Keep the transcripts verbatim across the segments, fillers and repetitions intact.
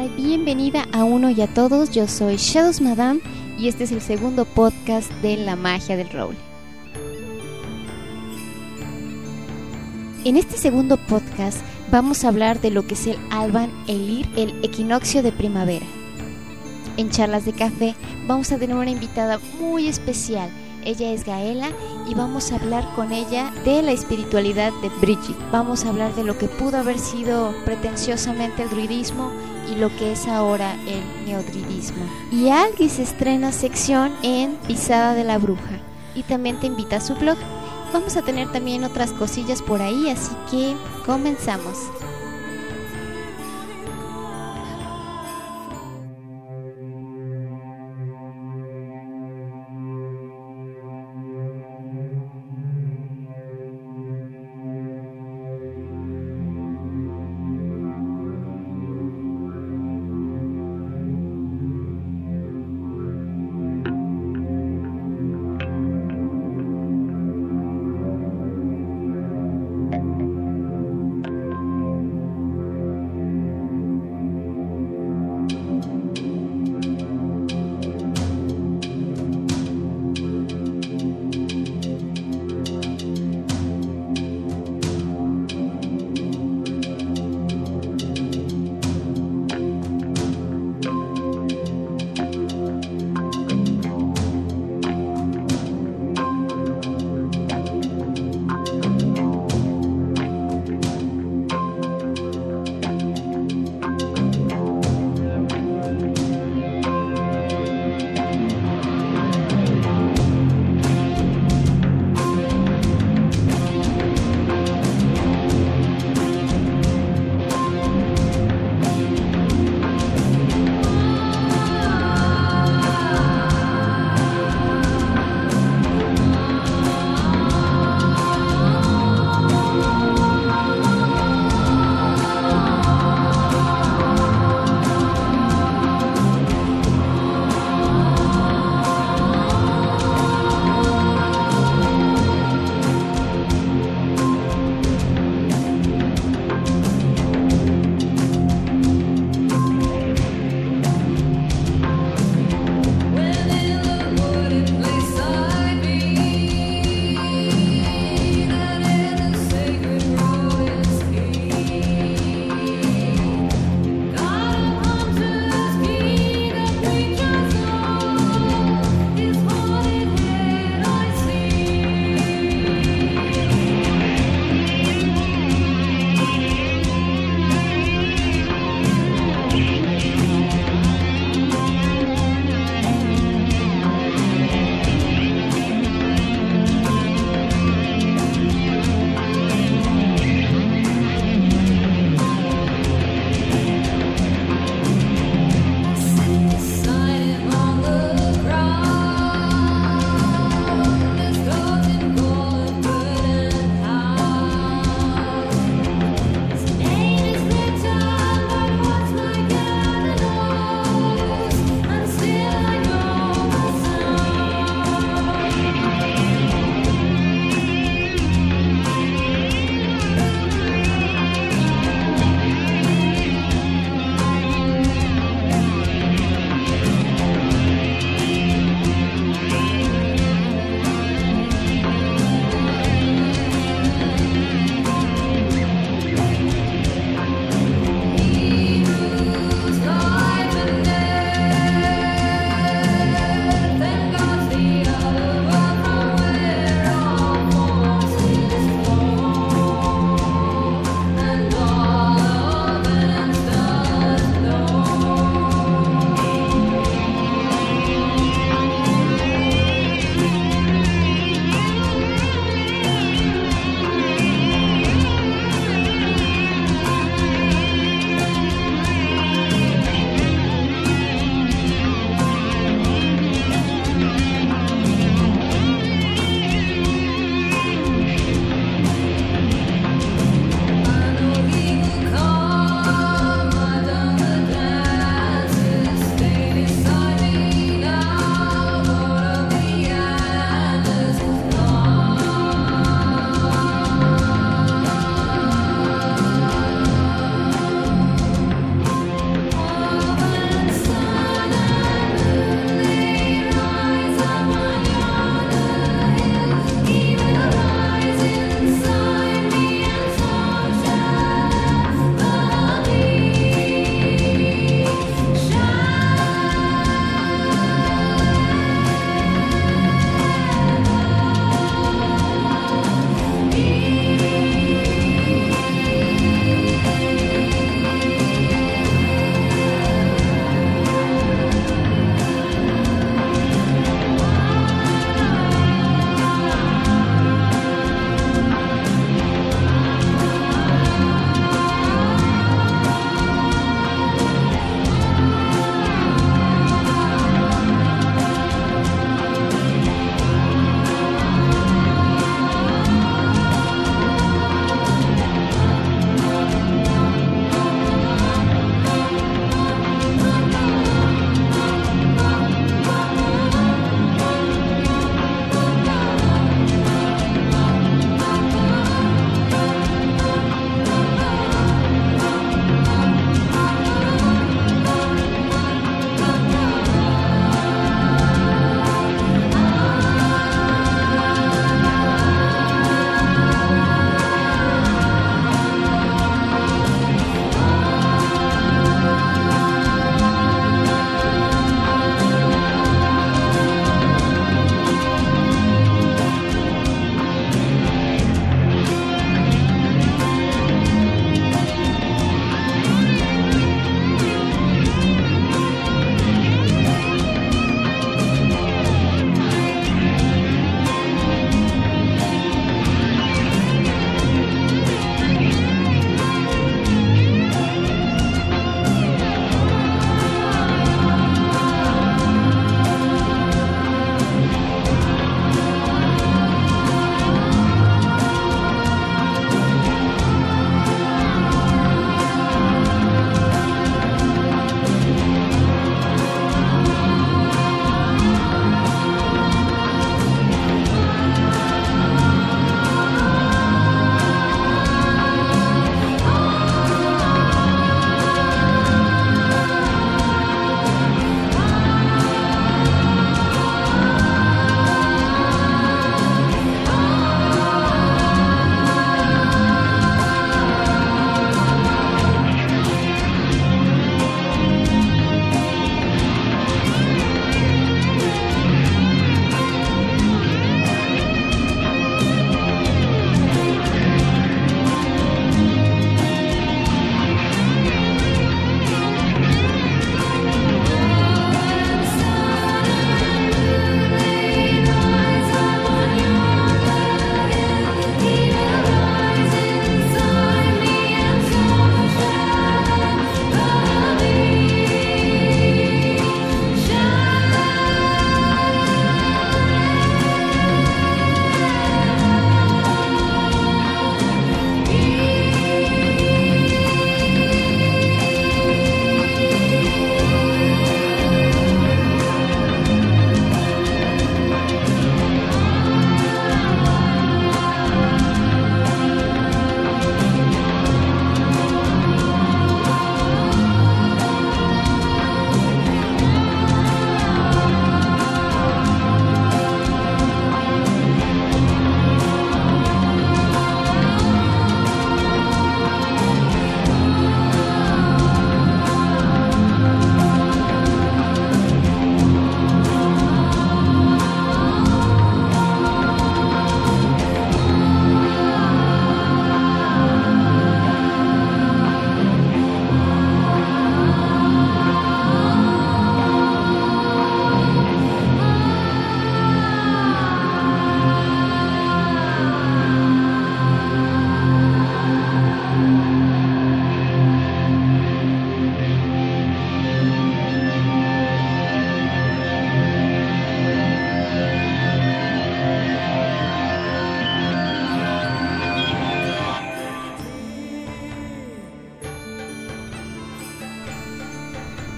Bienvenida a Uno y a Todos, yo soy Shadows Madame y este es el segundo podcast de La Magia del Roble. En este segundo podcast vamos a hablar de lo que es el Alban ElIr, el equinoccio de primavera. En Charlas de Café vamos a tener una invitada muy especial. Ella es Gaela y vamos a hablar con ella de la espiritualidad de Bridget. Vamos a hablar de lo que pudo haber sido pretenciosamente el druidismo y lo que es ahora el neodruidismo. Y Algis estrena sección en Pisada de la Bruja y también te invita a su blog. Vamos a tener también otras cosillas por ahí, así que comenzamos.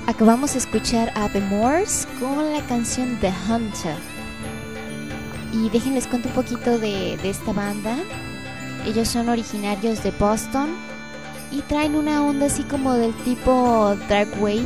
Acabamos de escuchar a The Moors con la canción The Hunter. Y déjenles cuento un poquito de, de esta banda. Ellos son originarios de Boston y traen una onda así como del tipo Dark Wave.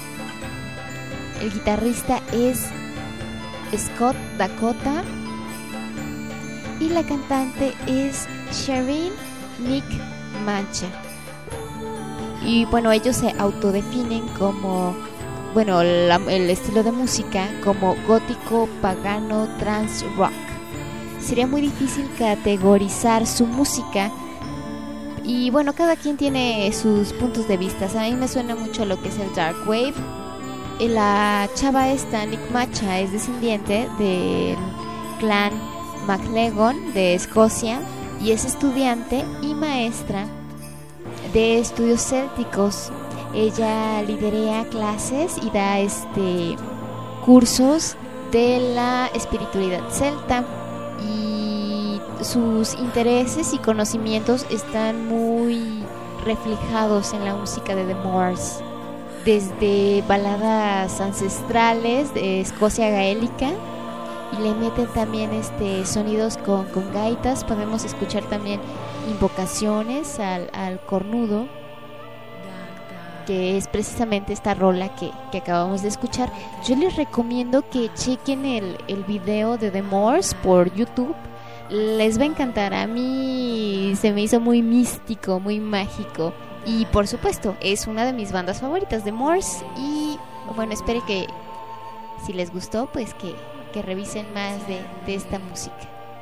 El guitarrista es Scott Dakota y la cantante es Sherin Nick Mancha. Y bueno, ellos se autodefinen como, bueno, la, el estilo de música como gótico, pagano, trance rock. Sería muy difícil categorizar su música y bueno, cada quien tiene sus puntos de vista. A mí me suena mucho a lo que es el dark wave. La chava esta, Nick Macha, es descendiente del clan MacLeod de Escocia y es estudiante y maestra de estudios célticos. Ella liderea clases y da este cursos de la espiritualidad celta y sus intereses y conocimientos están muy reflejados en la música de The Moors, desde baladas ancestrales de Escocia gaélica y le meten también este sonidos con, con gaitas. Podemos escuchar también invocaciones al, al cornudo, que es precisamente esta rola que, que acabamos de escuchar. Yo les recomiendo que chequen el, el video de The Moors por YouTube. Les va a encantar. A mí se me hizo muy místico, muy mágico. Y por supuesto, es una de mis bandas favoritas, The Moors. Y bueno, espero que si les gustó, pues que, que revisen más de, de esta música.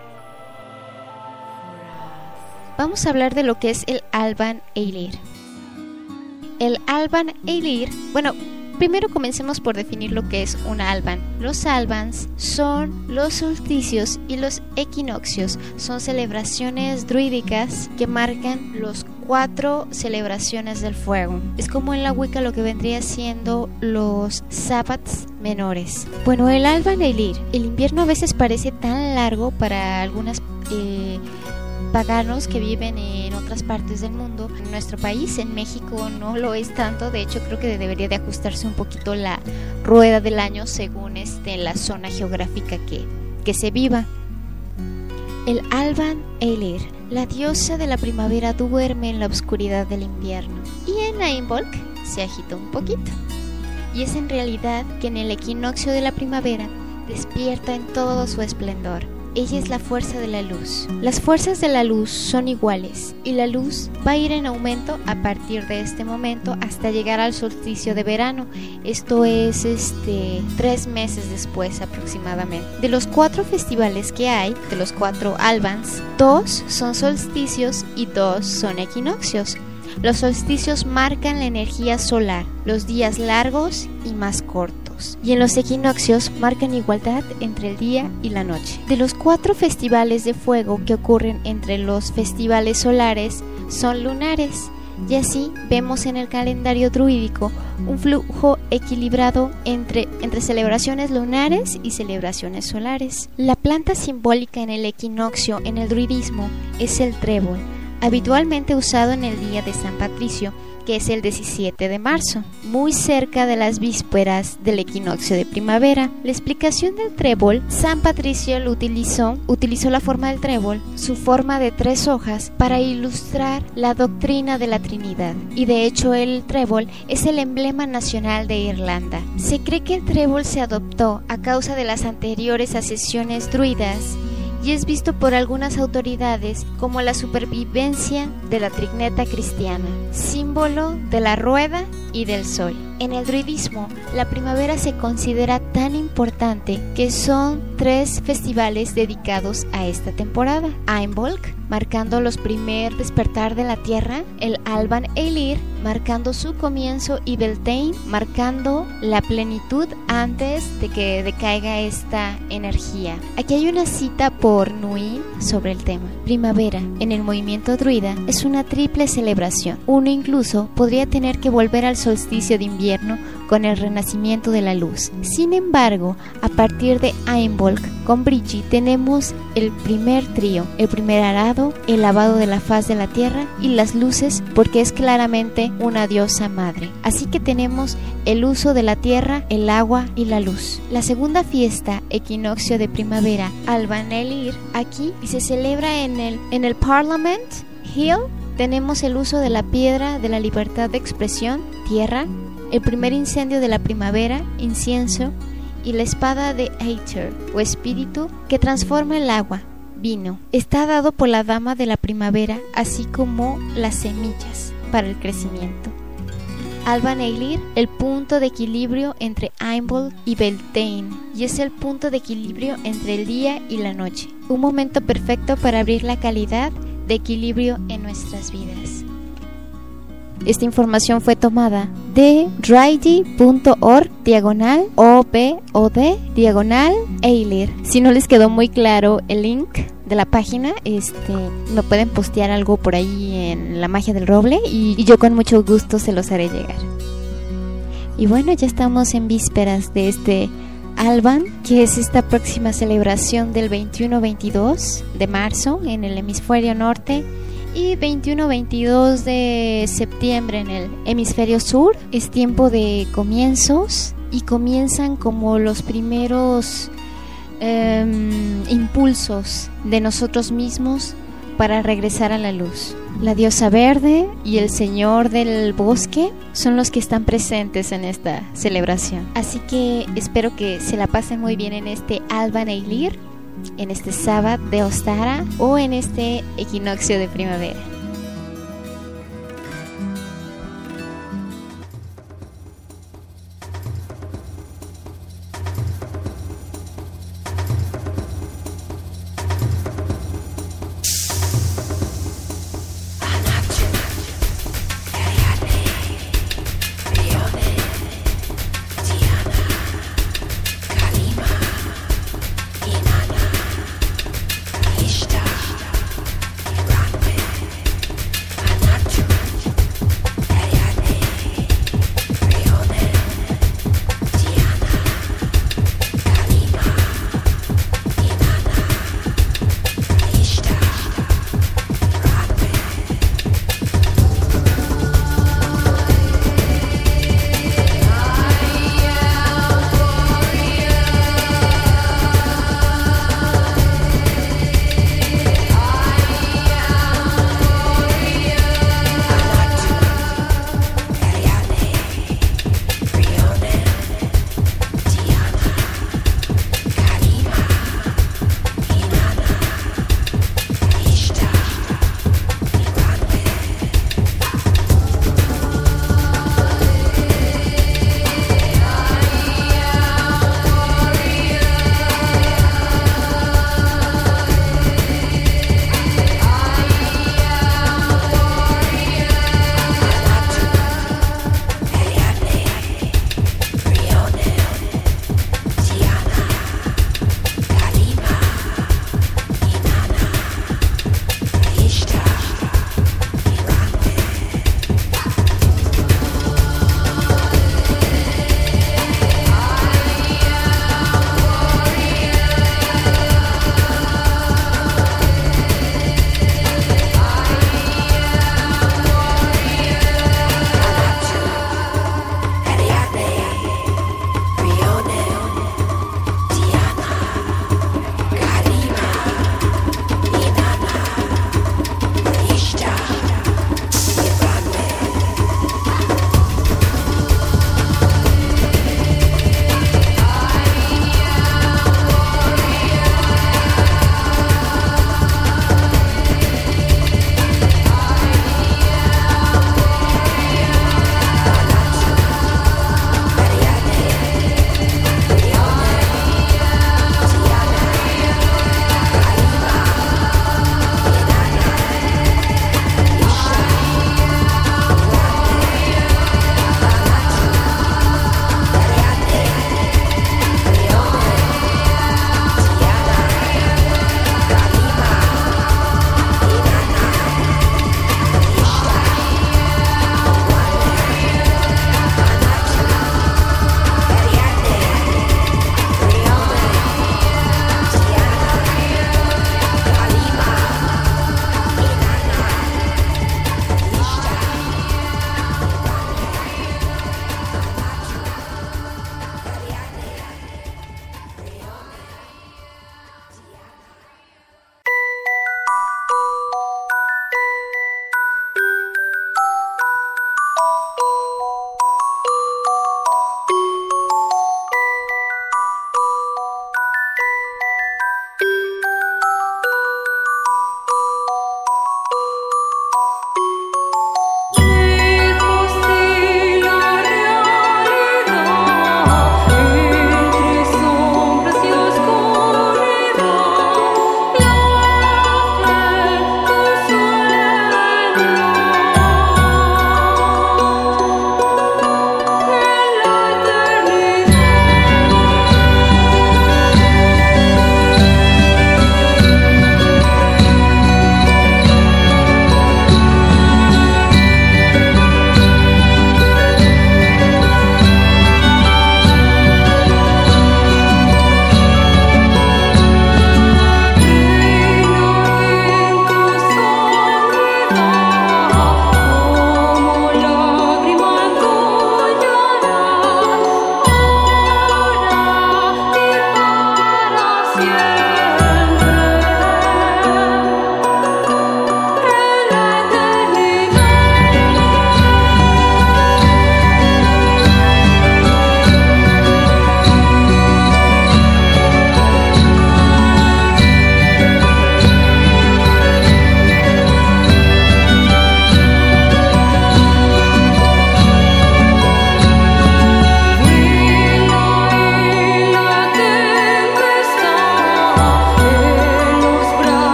Vamos a hablar de lo que es el Alban Eilir. El Alban Eilir, bueno, primero comencemos por definir lo que es un Alban. Los Albans son los solsticios y los equinoccios. Son celebraciones druídicas que marcan los cuatro celebraciones del fuego. Es como en la Wicca lo que vendría siendo los sábados menores. Bueno, el Alban Eilir, el invierno a veces parece tan largo para algunas eh, paganos que viven en otras partes del mundo. En nuestro país, en México, no lo es tanto. De hecho, creo que debería de ajustarse un poquito la rueda del año según este, la zona geográfica que, que se viva. El Alban Eilir, la diosa de la primavera, duerme en la oscuridad del invierno y en Ainbolc se agita un poquito. Y es en realidad que en el equinoccio de la primavera despierta en todo su esplendor. Ella es la fuerza de la luz. Las fuerzas de la luz son iguales y la luz va a ir en aumento a partir de este momento hasta llegar al solsticio de verano. Esto es este tres meses después aproximadamente. De los cuatro festivales que hay, de los cuatro Albans, dos son solsticios y dos son equinoccios. Los solsticios marcan la energía solar, los días largos y más cortos. Y en los equinoccios marcan igualdad entre el día y la noche. De los cuatro festivales de fuego que ocurren entre los festivales solares son lunares, y así vemos en el calendario druídico un flujo equilibrado entre, entre celebraciones lunares y celebraciones solares. La planta simbólica en el equinoccio en el druidismo es el trébol, habitualmente usado en el día de San Patricio, que es el diecisiete de marzo, muy cerca de las vísperas del equinoccio de primavera. La explicación del trébol, San Patricio lo utilizó, utilizó la forma del trébol, su forma de tres hojas, para ilustrar la doctrina de la Trinidad. Y de hecho el trébol es el emblema nacional de Irlanda. Se cree que el trébol se adoptó a causa de las anteriores ascesiones druidas y es visto por algunas autoridades como la supervivencia de la trineta cristiana, símbolo de la rueda y del sol. En el druidismo, la primavera se considera tan importante que son tres festivales dedicados a esta temporada. Ainbolc, marcando los primer despertar de la tierra, el Alban Eilir, marcando su comienzo, y Beltane, marcando la plenitud antes de que decaiga esta energía. Aquí hay una cita por Nuin sobre el tema. Primavera, en el movimiento druida, es una triple celebración. Uno incluso podría tener que volver al solsticio de invierno con el renacimiento de la luz. Sin embargo, a partir de Imbolc con Brigitte tenemos el primer trío, el primer arado, el lavado de la faz de la tierra y las luces, porque es claramente una diosa madre. Así que tenemos el uso de la tierra, el agua y la luz. La segunda fiesta, equinoccio de primavera, Alban el-Ir, aquí se celebra en el, en el Parliament Hill. Tenemos el uso de la piedra de la libertad de expresión, tierra, el primer incendio de la primavera, incienso, y la espada de Aether, o espíritu, que transforma el agua, vino. Está dado por la dama de la primavera, así como las semillas para el crecimiento. Alban el-Ir, el punto de equilibrio entre Imbolc y Beltane, y es el punto de equilibrio entre el día y la noche. Un momento perfecto para abrir la calidad de equilibrio en nuestras vidas. Esta información fue tomada de drydy punto org diagonal O B O D diagonal el-Ir. Si no les quedó muy claro el link de la página, este, me pueden postear algo por ahí en La Magia del Roble y, y yo con mucho gusto se los haré llegar. Y bueno, ya estamos en vísperas de este Alban, que es esta próxima celebración del veintiuno veintidós de marzo en el hemisferio norte y veintiuno veintidós de septiembre en el hemisferio sur. Es tiempo de comienzos y comienzan como los primeros eh, impulsos de nosotros mismos para regresar a la luz. La diosa verde y el señor del bosque son los que están presentes en esta celebración. Así que espero que se la pasen muy bien en este Alban el-Ir, en este Sabbath de Ostara o en este equinoccio de primavera. Ishtar, Ranwe,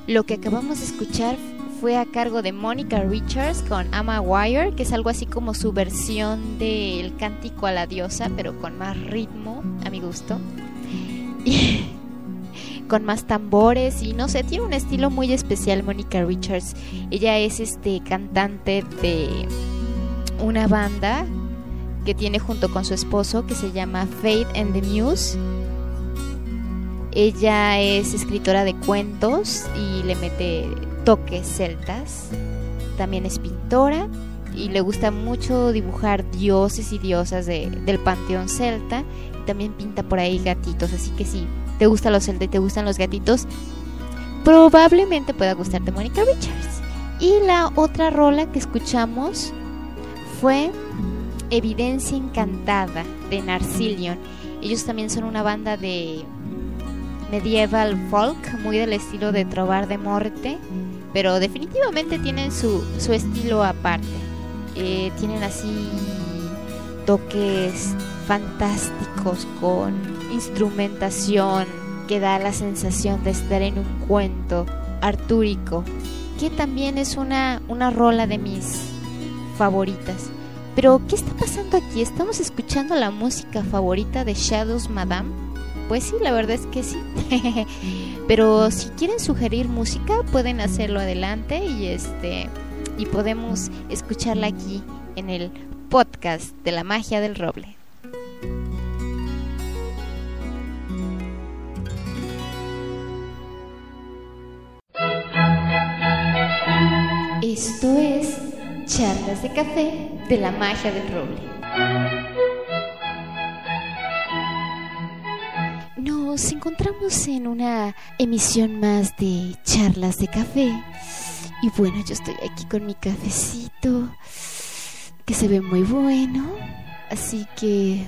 Lo que acabamos de escuchar fue a cargo de Monica Richards con I'm a Warrior, que es algo así como su versión del Cántico a la Diosa, pero con más ritmo, a mi gusto. Y con más tambores y no sé, tiene un estilo muy especial Monica Richards. Ella es este cantante de una banda que tiene junto con su esposo que se llama Faith and the Muse. Ella es escritora de cuentos y le mete toques celtas. También es pintora y le gusta mucho dibujar dioses y diosas de, del panteón celta. Y también pinta por ahí gatitos, así que si te gustan los celtas y te gustan los gatitos, probablemente pueda gustarte Monica Richards. Y la otra rola que escuchamos fue Evidencia Encantada de Narcillion. Ellos también son una banda de medieval folk, muy del estilo de Trovar de Morte, pero definitivamente tienen su, su estilo aparte. Eh, tienen así toques fantásticos con instrumentación que da la sensación de estar en un cuento artúrico, que también es una, una rola de mis favoritas. Pero, ¿qué está pasando aquí? ¿Estamos escuchando la música favorita de Shadows Madame? Pues sí, la verdad es que sí. Pero si quieren sugerir música, pueden hacerlo adelante y este y podemos escucharla aquí en el podcast de la magia del roble. Esto es Charlas de Café de la magia del roble. Nos encontramos en una emisión más de Charlas de Café. Y bueno, yo estoy aquí con mi cafecito, que se ve muy bueno. Así que...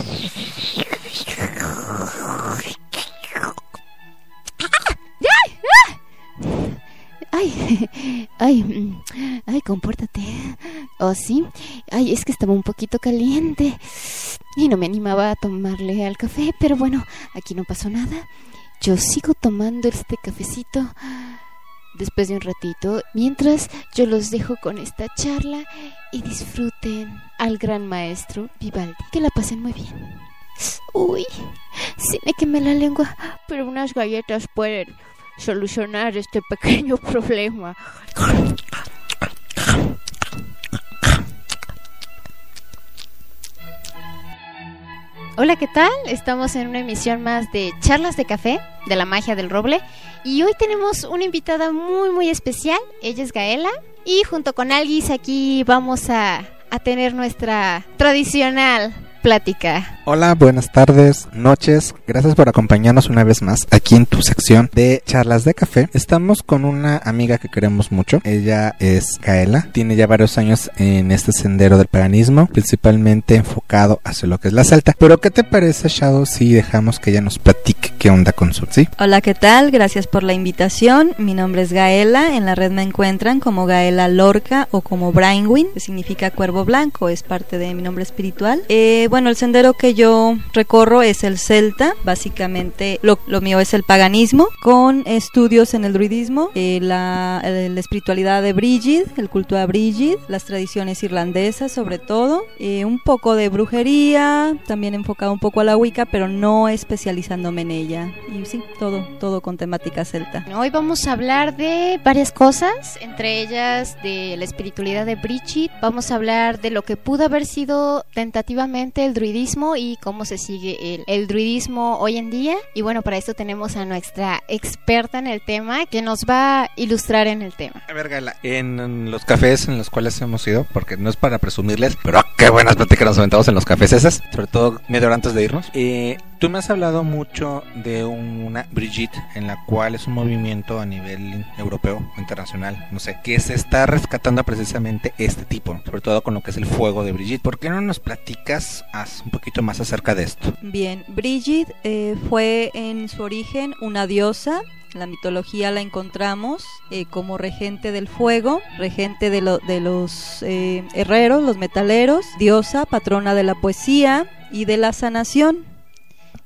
Ay, ay, ay, compórtate. Oh, sí. Ay, es que estaba un poquito caliente y no me animaba a tomarle al café, pero bueno, aquí no pasó nada. Yo sigo tomando este cafecito después de un ratito, mientras yo los dejo con esta charla y disfruten al gran maestro Vivaldi. Que la pasen muy bien. Uy, sí me quemé la lengua, pero unas galletas pueden solucionar este pequeño problema. Hola, ¿qué tal? Estamos en una emisión más de Charlas de Café de la magia del roble y hoy tenemos una invitada muy muy especial. Ella es Gaela y junto con Alguis aquí vamos a, a tener nuestra tradicional plática. Hola, buenas tardes, noches. Gracias por acompañarnos una vez más aquí en tu sección de Charlas de Café. Estamos con una amiga que queremos mucho. Ella es Gaela. Tiene ya varios años en este sendero del paganismo, principalmente enfocado hacia lo que es la celta. Pero ¿qué te parece, Shadow, si dejamos que ella nos platique qué onda con su, sí? Hola, ¿qué tal? Gracias por la invitación. Mi nombre es Gaela. En la red me encuentran como Gaela Lorca o como Brainwin, que significa cuervo blanco. Es parte de mi nombre espiritual. Eh, Bueno, el sendero que yo recorro es el celta. Básicamente lo, lo mío es el paganismo, con estudios en el druidismo, eh, la, la espiritualidad de Brigid, el culto a Brigid, las tradiciones irlandesas sobre todo, eh, un poco de brujería, también enfocado un poco a la Wicca, pero no especializándome en ella. Y sí, todo, todo con temática celta. Hoy vamos a hablar de varias cosas, entre ellas de la espiritualidad de Brigid. Vamos a hablar de lo que pudo haber sido tentativamente el druidismo y cómo se sigue el, el druidismo hoy en día. Y bueno, para esto tenemos a nuestra experta en el tema que nos va a ilustrar en el tema. A ver, Gaela, en los cafés en los cuales hemos ido, porque no es para presumirles, pero qué buenas pláticas nos aventamos en los cafés esas, sobre todo media hora antes de irnos. Eh, tú me has hablado mucho de una Brigitte, en la cual es un movimiento a nivel europeo o internacional, no sé, que se está rescatando precisamente este tipo, sobre todo con lo que es el fuego de Brigitte. ¿Por qué no nos platicas un poquito más acerca de esto? Bien, Brigid eh, fue en su origen una diosa. En la mitología la encontramos eh, como regente del fuego, regente de, lo, de los eh, herreros, los metaleros, diosa, patrona de la poesía y de la sanación.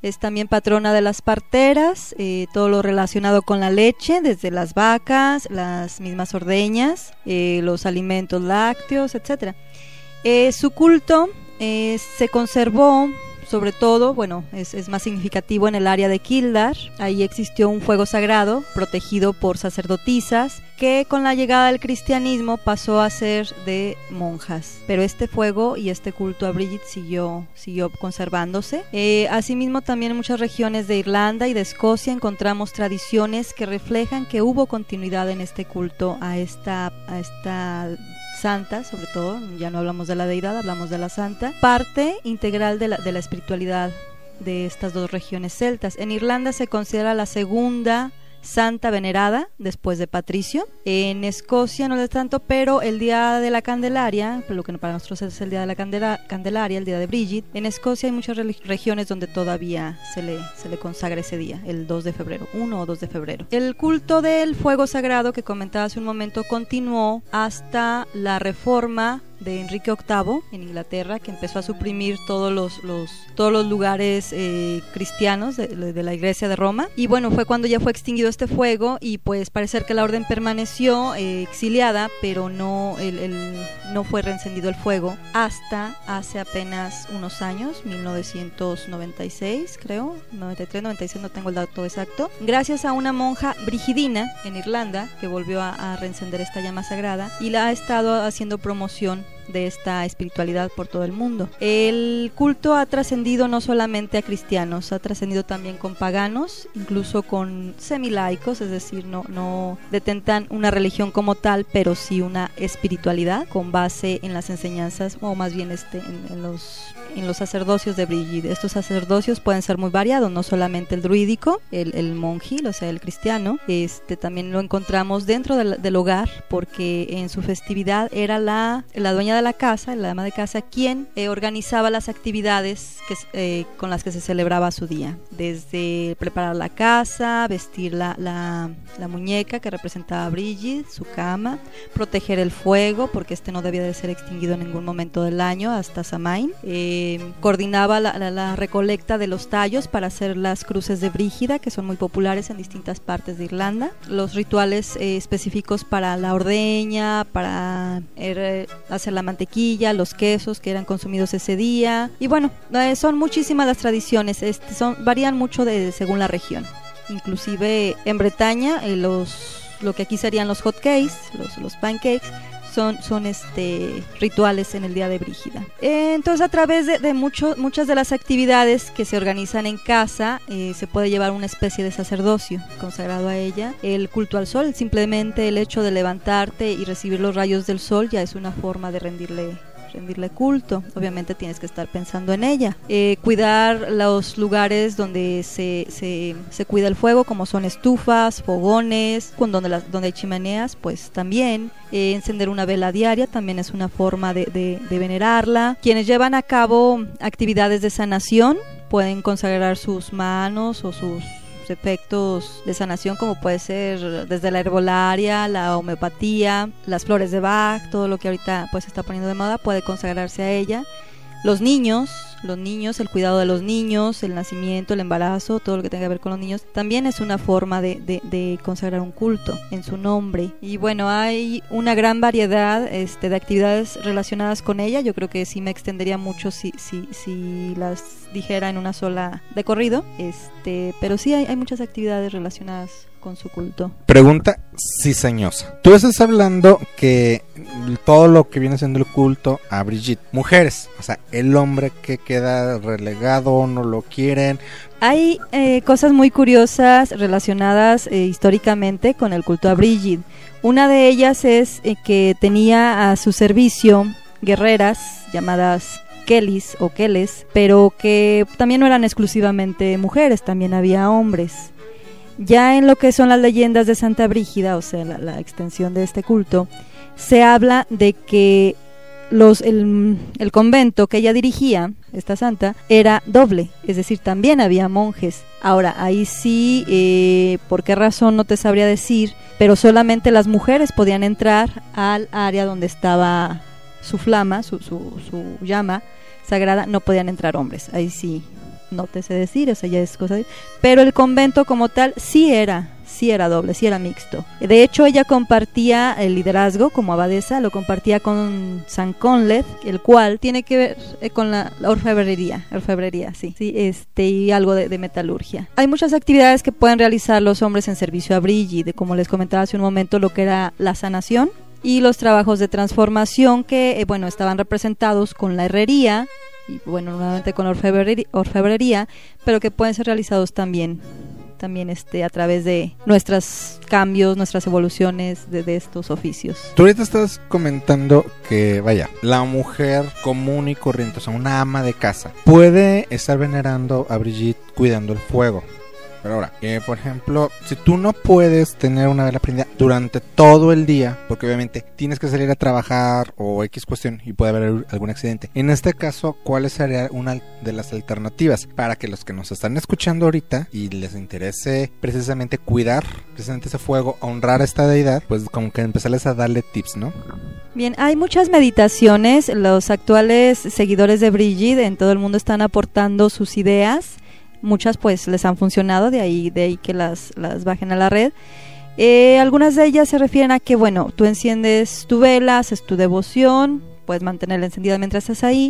Es también patrona de las parteras, eh, todo lo relacionado con la leche, desde las vacas, las mismas ordeñas, eh, los alimentos lácteos, etcétera. Eh, su culto eh, se conservó, sobre todo, bueno, es, es más significativo en el área de Kildare. Ahí existió un fuego sagrado protegido por sacerdotisas que con la llegada del cristianismo pasó a ser de monjas. Pero este fuego y este culto a Brigid siguió, siguió conservándose. Eh, asimismo, también en muchas regiones de Irlanda y de Escocia encontramos tradiciones que reflejan que hubo continuidad en este culto a esta, a esta santa, sobre todo, ya no hablamos de la deidad, hablamos de la santa, parte integral de la, de la espiritualidad de estas dos regiones celtas. En Irlanda se considera la segunda santa venerada después de Patricio. En Escocia no es tanto, pero el día de la Candelaria, lo que para nosotros es el día de la Candela, Candelaria, el día de Brigid, en Escocia hay muchas regiones donde todavía se le, se le consagra ese día, el dos de febrero, uno o dos de febrero. El culto del fuego sagrado que comentaba hace un momento continuó hasta la reforma de Enrique octavo en Inglaterra, que empezó a suprimir todos los, los, todos los lugares eh, cristianos de, de la iglesia de Roma, y bueno, fue cuando ya fue extinguido este fuego y pues parece que la orden permaneció eh, exiliada, pero no, el, el, no fue reencendido el fuego hasta hace apenas unos años, mil novecientos noventa y seis creo, noventa y tres, noventa y seis, no tengo el dato exacto, gracias a una monja brigidina en Irlanda que volvió a, a reencender esta llama sagrada y la ha estado haciendo promoción de esta espiritualidad por todo el mundo. El culto ha trascendido no solamente a cristianos, ha trascendido también con paganos, incluso con semilaicos, es decir, no, no detentan una religión como tal, pero sí una espiritualidad con base en las enseñanzas, o más bien este, en, en los en los sacerdocios de Brigid. Estos sacerdocios pueden ser muy variados, no solamente el druídico, el, el monjil, o sea, el cristiano, este también lo encontramos dentro del, del hogar, porque en su festividad era la, la dueña de la casa, la ama de casa, quien eh, organizaba las actividades que, eh, con las que se celebraba su día, desde preparar la casa, vestir la, la, la muñeca que representaba a Brigid, su cama, proteger el fuego, porque este no debía de ser extinguido en ningún momento del año hasta Samain, eh, coordinaba la, la, la recolecta de los tallos para hacer las cruces de Brígida, que son muy populares en distintas partes de Irlanda, los rituales eh, específicos para la ordeña, para eh, hacer la mantequilla, los quesos que eran consumidos ese día, y bueno, eh, son muchísimas las tradiciones, este, son, varían mucho de, según la región. Inclusive en Bretaña eh, los, lo que aquí serían los hotcakes, los, los pancakes, son, son este, rituales en el día de Brígida. Eh, entonces a través de, de mucho, muchas de las actividades que se organizan en casa eh, se puede llevar una especie de sacerdocio consagrado a ella. El culto al sol, simplemente el hecho de levantarte y recibir los rayos del sol ya es una forma de rendirle rendirle culto. Obviamente tienes que estar pensando en ella. Eh, cuidar los lugares donde se, se, se cuida el fuego, como son estufas, fogones, con donde, las, donde hay chimeneas, pues también. Eh, encender una vela diaria también es una forma de, de, de venerarla. Quienes llevan a cabo actividades de sanación pueden consagrar sus manos o sus efectos de sanación, como puede ser desde la herbolaria, la homeopatía, las flores de Bach, todo lo que ahorita pues se está poniendo de moda puede consagrarse a ella. Los niños, los niños, el cuidado de los niños, el nacimiento, el embarazo, todo lo que tenga que ver con los niños, también es una forma de, de, de consagrar un culto en su nombre. Y bueno, hay una gran variedad este, de actividades relacionadas con ella. Yo creo que sí me extendería mucho si, si, si las dijera en una sola de corrido, este, pero sí hay, hay muchas actividades relacionadas con su culto. Pregunta cizañosa. Tú estás hablando que todo lo que viene siendo el culto a Brigid, mujeres, o sea, el hombre que queda relegado, no lo quieren. Hay eh, cosas muy curiosas relacionadas eh, históricamente con el culto a Brigid. Una de ellas es eh, que tenía a su servicio guerreras llamadas Kellys o Keles, pero que también no eran exclusivamente mujeres, también había hombres. Ya en lo que son las leyendas de Santa Brígida, o sea, la, la extensión de este culto, se habla de que los, el, el convento que ella dirigía, esta santa, era doble, es decir, también había monjes. Ahora, ahí sí, eh, por qué razón no te sabría decir, pero solamente las mujeres podían entrar al área donde estaba su flama, su, su, su llama sagrada, no podían entrar hombres, ahí sí no te sé decir, o sea, ya es cosa de... Pero el convento como tal sí era, sí era doble, sí era mixto. De hecho, ella compartía el liderazgo como abadesa, lo compartía con San Conleth, el cual tiene que ver eh, con la, la orfebrería, orfebrería, sí, sí, este, y algo de, de metalurgia. Hay muchas actividades que pueden realizar los hombres en servicio a Brígide, como les comentaba hace un momento, lo que era la sanación y los trabajos de transformación que, eh, bueno, estaban representados con la herrería y, bueno, nuevamente con la orfebrería, orfebrería, pero que pueden ser realizados también también este a través de nuestros cambios, nuestras evoluciones de, de estos oficios. Tú ahorita estás comentando que, vaya, la mujer común y corriente, o sea, una ama de casa, puede estar venerando a Brigitte cuidando el fuego. Pero ahora, eh, por ejemplo, si tú no puedes tener una vela prendida durante todo el día, porque obviamente tienes que salir a trabajar o X cuestión y puede haber algún accidente. En este caso, ¿cuál sería una de las alternativas para que los que nos están escuchando ahorita y les interese precisamente cuidar precisamente ese fuego, honrar a esta deidad, pues como que empezarles a darle tips, ¿no? Bien, hay muchas meditaciones. Los actuales seguidores de Brígide en todo el mundo están aportando sus ideas. Muchas pues les han funcionado, de ahí de ahí que las, las bajen a la red. Eh, algunas de ellas se refieren a que, bueno, tú enciendes tu vela, haces tu devoción, puedes mantenerla encendida mientras estás ahí,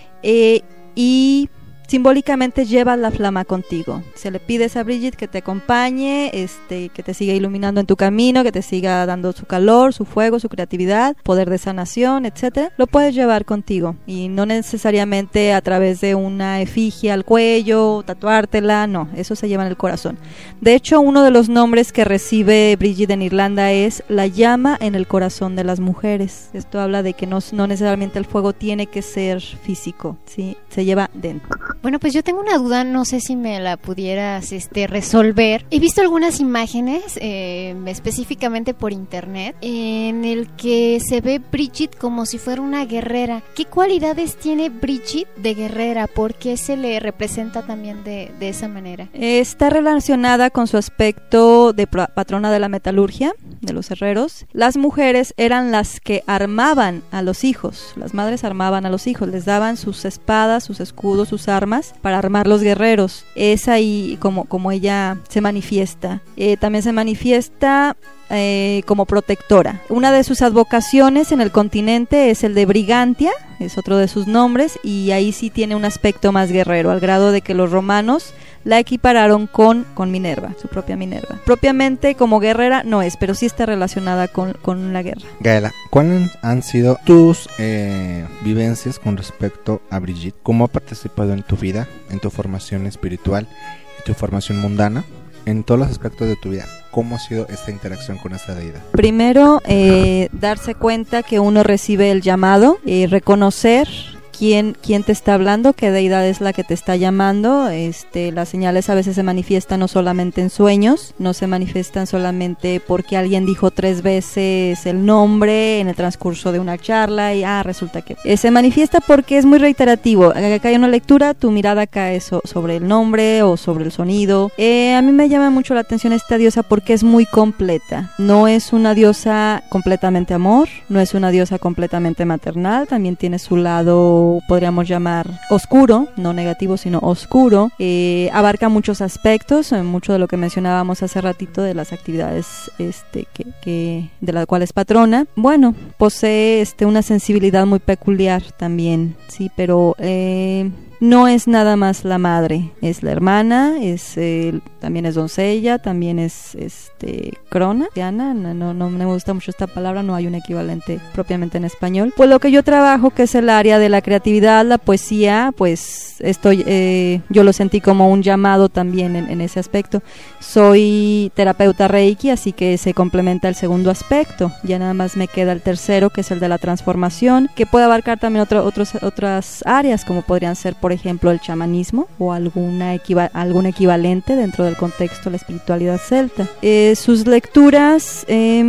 eh, y simbólicamente llevas la flama contigo. Se le pides a Brigitte que te acompañe, este, que te siga iluminando en tu camino, que te siga dando su calor, su fuego, su creatividad, poder de sanación, etcétera. Lo puedes llevar contigo y no necesariamente a través de una efigie al cuello, tatuártela, no, eso se lleva en el corazón. De hecho, uno de los nombres que recibe Brigitte en Irlanda es la llama en el corazón de las mujeres. Esto habla de que no, no necesariamente el fuego tiene que ser físico, ¿sí? Se lleva dentro. Bueno, pues yo tengo una duda, no sé si me la pudieras este, resolver. He visto algunas imágenes, eh, específicamente por internet, en el que se ve Brigitte como si fuera una guerrera. ¿Qué cualidades tiene Brigitte de guerrera? ¿Por qué se le representa también de, de esa manera? Está relacionada con su aspecto de patrona de la metalurgia, de los herreros. Las mujeres eran las que armaban a los hijos, las madres armaban a los hijos, les daban sus espadas, sus escudos, sus armas para armar los guerreros. Es ahí como, como ella se manifiesta. Eh, también se manifiesta eh, como protectora. Una de sus advocaciones en el continente es el de Brigantia, es otro de sus nombres, y ahí sí tiene un aspecto más guerrero, al grado de que los romanos la equipararon con, con Minerva, su propia Minerva. Propiamente como guerrera no es, pero sí está relacionada con, con la guerra. Gaela, ¿cuáles han sido tus eh, vivencias con respecto a Brigitte? ¿Cómo ha participado en tu vida, en tu formación espiritual, en tu formación mundana, en todos los aspectos de tu vida? ¿Cómo ha sido esta interacción con esta deidad? Primero, eh, darse cuenta que uno recibe el llamado, eh, reconocer quién, quién te está hablando, qué deidad es la que te está llamando. Este, las señales a veces se manifiestan no solamente en sueños, no se manifiestan solamente porque alguien dijo tres veces el nombre en el transcurso de una charla y ah, resulta que eh, se manifiesta porque es muy reiterativo. Acá hay una lectura, tu mirada cae so, sobre el nombre o sobre el sonido. Eh, a mí me llama mucho la atención esta diosa porque es muy completa. No es una diosa completamente amor, no es una diosa completamente maternal, también tiene su lado, podríamos llamar oscuro, no negativo sino oscuro. Eh, abarca muchos aspectos, eh, mucho de lo que mencionábamos hace ratito de las actividades este, que, que, de la cual es patrona. Bueno, posee este, una sensibilidad muy peculiar también, sí, pero eh, no es nada más la madre, es la hermana, es eh, también es doncella, también es este crona, Diana, no, no, no me gusta mucho esta palabra, no hay un equivalente propiamente en español. Pues lo que yo trabajo, que es el área de la creatividad, la poesía, pues estoy, eh, yo lo sentí como un llamado también en, en ese aspecto. Soy terapeuta Reiki, así que se complementa el segundo aspecto. Ya nada más me queda el tercero, que es el de la transformación, que puede abarcar también otro, otros, otras áreas, como podrían ser, por ejemplo, el chamanismo o alguna equiva- algún equivalente dentro del contexto de la espiritualidad celta. Eh, sus lecturas, eh,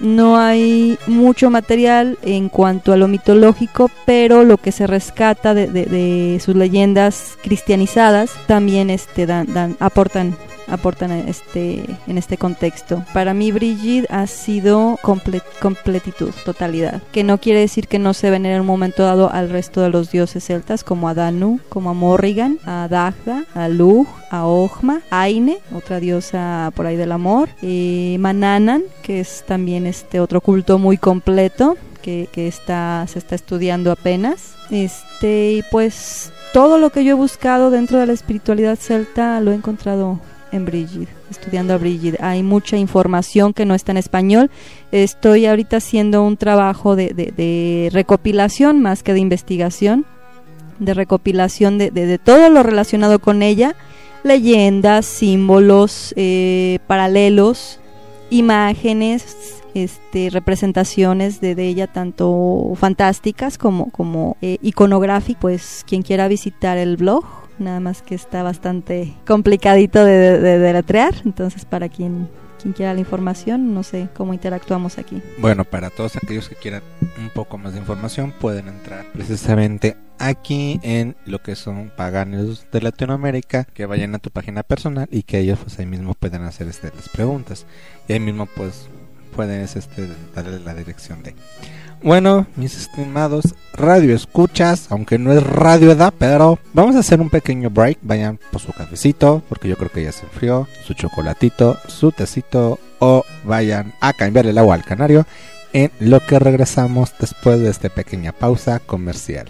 no hay mucho material en cuanto a lo mitológico, pero lo que se rescata de, de, de sus leyendas cristianizadas también este, dan, dan, aportan aportan este, en este contexto. Para mí Brigid ha sido comple- completitud, totalidad, que no quiere decir que no se venere en un momento dado al resto de los dioses celtas, como a Danu, como a Morrigan, a Dagda, a Lugh, a Ojma, Aine, otra diosa por ahí del amor, eh, Manannan, que es también este otro culto muy completo que, que está, se está estudiando apenas, este, y pues todo lo que yo he buscado dentro de la espiritualidad celta lo he encontrado en Brigid, estudiando a Brigid. Hay mucha información que no está en español. Estoy ahorita haciendo un trabajo de, de, de recopilación más que de investigación, de recopilación de, de, de todo lo relacionado con ella, leyendas, símbolos, eh, paralelos, imágenes, este, representaciones de, de ella, tanto fantásticas como, como eh, iconográficas. Pues quien quiera visitar el blog, nada más que está bastante complicadito de, de, de deletrear, entonces para quien, quien quiera la información, no sé cómo interactuamos aquí. Bueno, para todos aquellos que quieran un poco más de información, pueden entrar precisamente aquí en lo que son paganos de Latinoamérica, que vayan a tu página personal y que ellos pues ahí mismo pueden hacer este, las preguntas, y ahí mismo pues pueden este, darle la dirección de... Bueno, mis estimados radio escuchas, aunque no es radio edad, pero vamos a hacer un pequeño break. Vayan por su cafecito, porque yo creo que ya se enfrió, su chocolatito, su tecito, o vayan a cambiar el agua al canario, en lo que regresamos después de esta pequeña pausa comercial.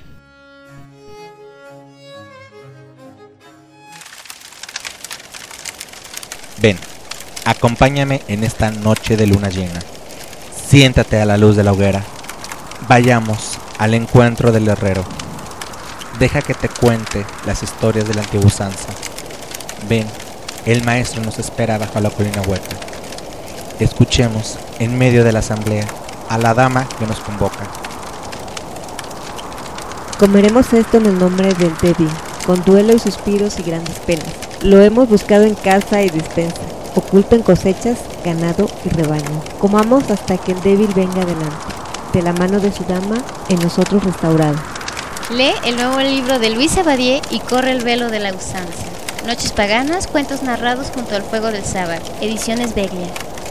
Ven, acompáñame en esta noche de luna llena. Siéntate a la luz de la hoguera. Vayamos al encuentro del herrero. Deja que te cuente las historias de la antigua usanza. Ven, el maestro nos espera bajo la colina hueca. Escuchemos, en medio de la asamblea, a la dama que nos convoca. Comeremos esto en el nombre del débil, con duelo y suspiros y grandes penas. Lo hemos buscado en casa y despensa, oculto en cosechas, ganado y rebaño. Comamos hasta que el débil venga adelante, de la mano de su dama, en nosotros restaurado. Lee el nuevo libro de Luis Abadie y corre el velo de la usanza. Noches paganas, cuentos narrados junto al fuego del sábado. Ediciones Beglia.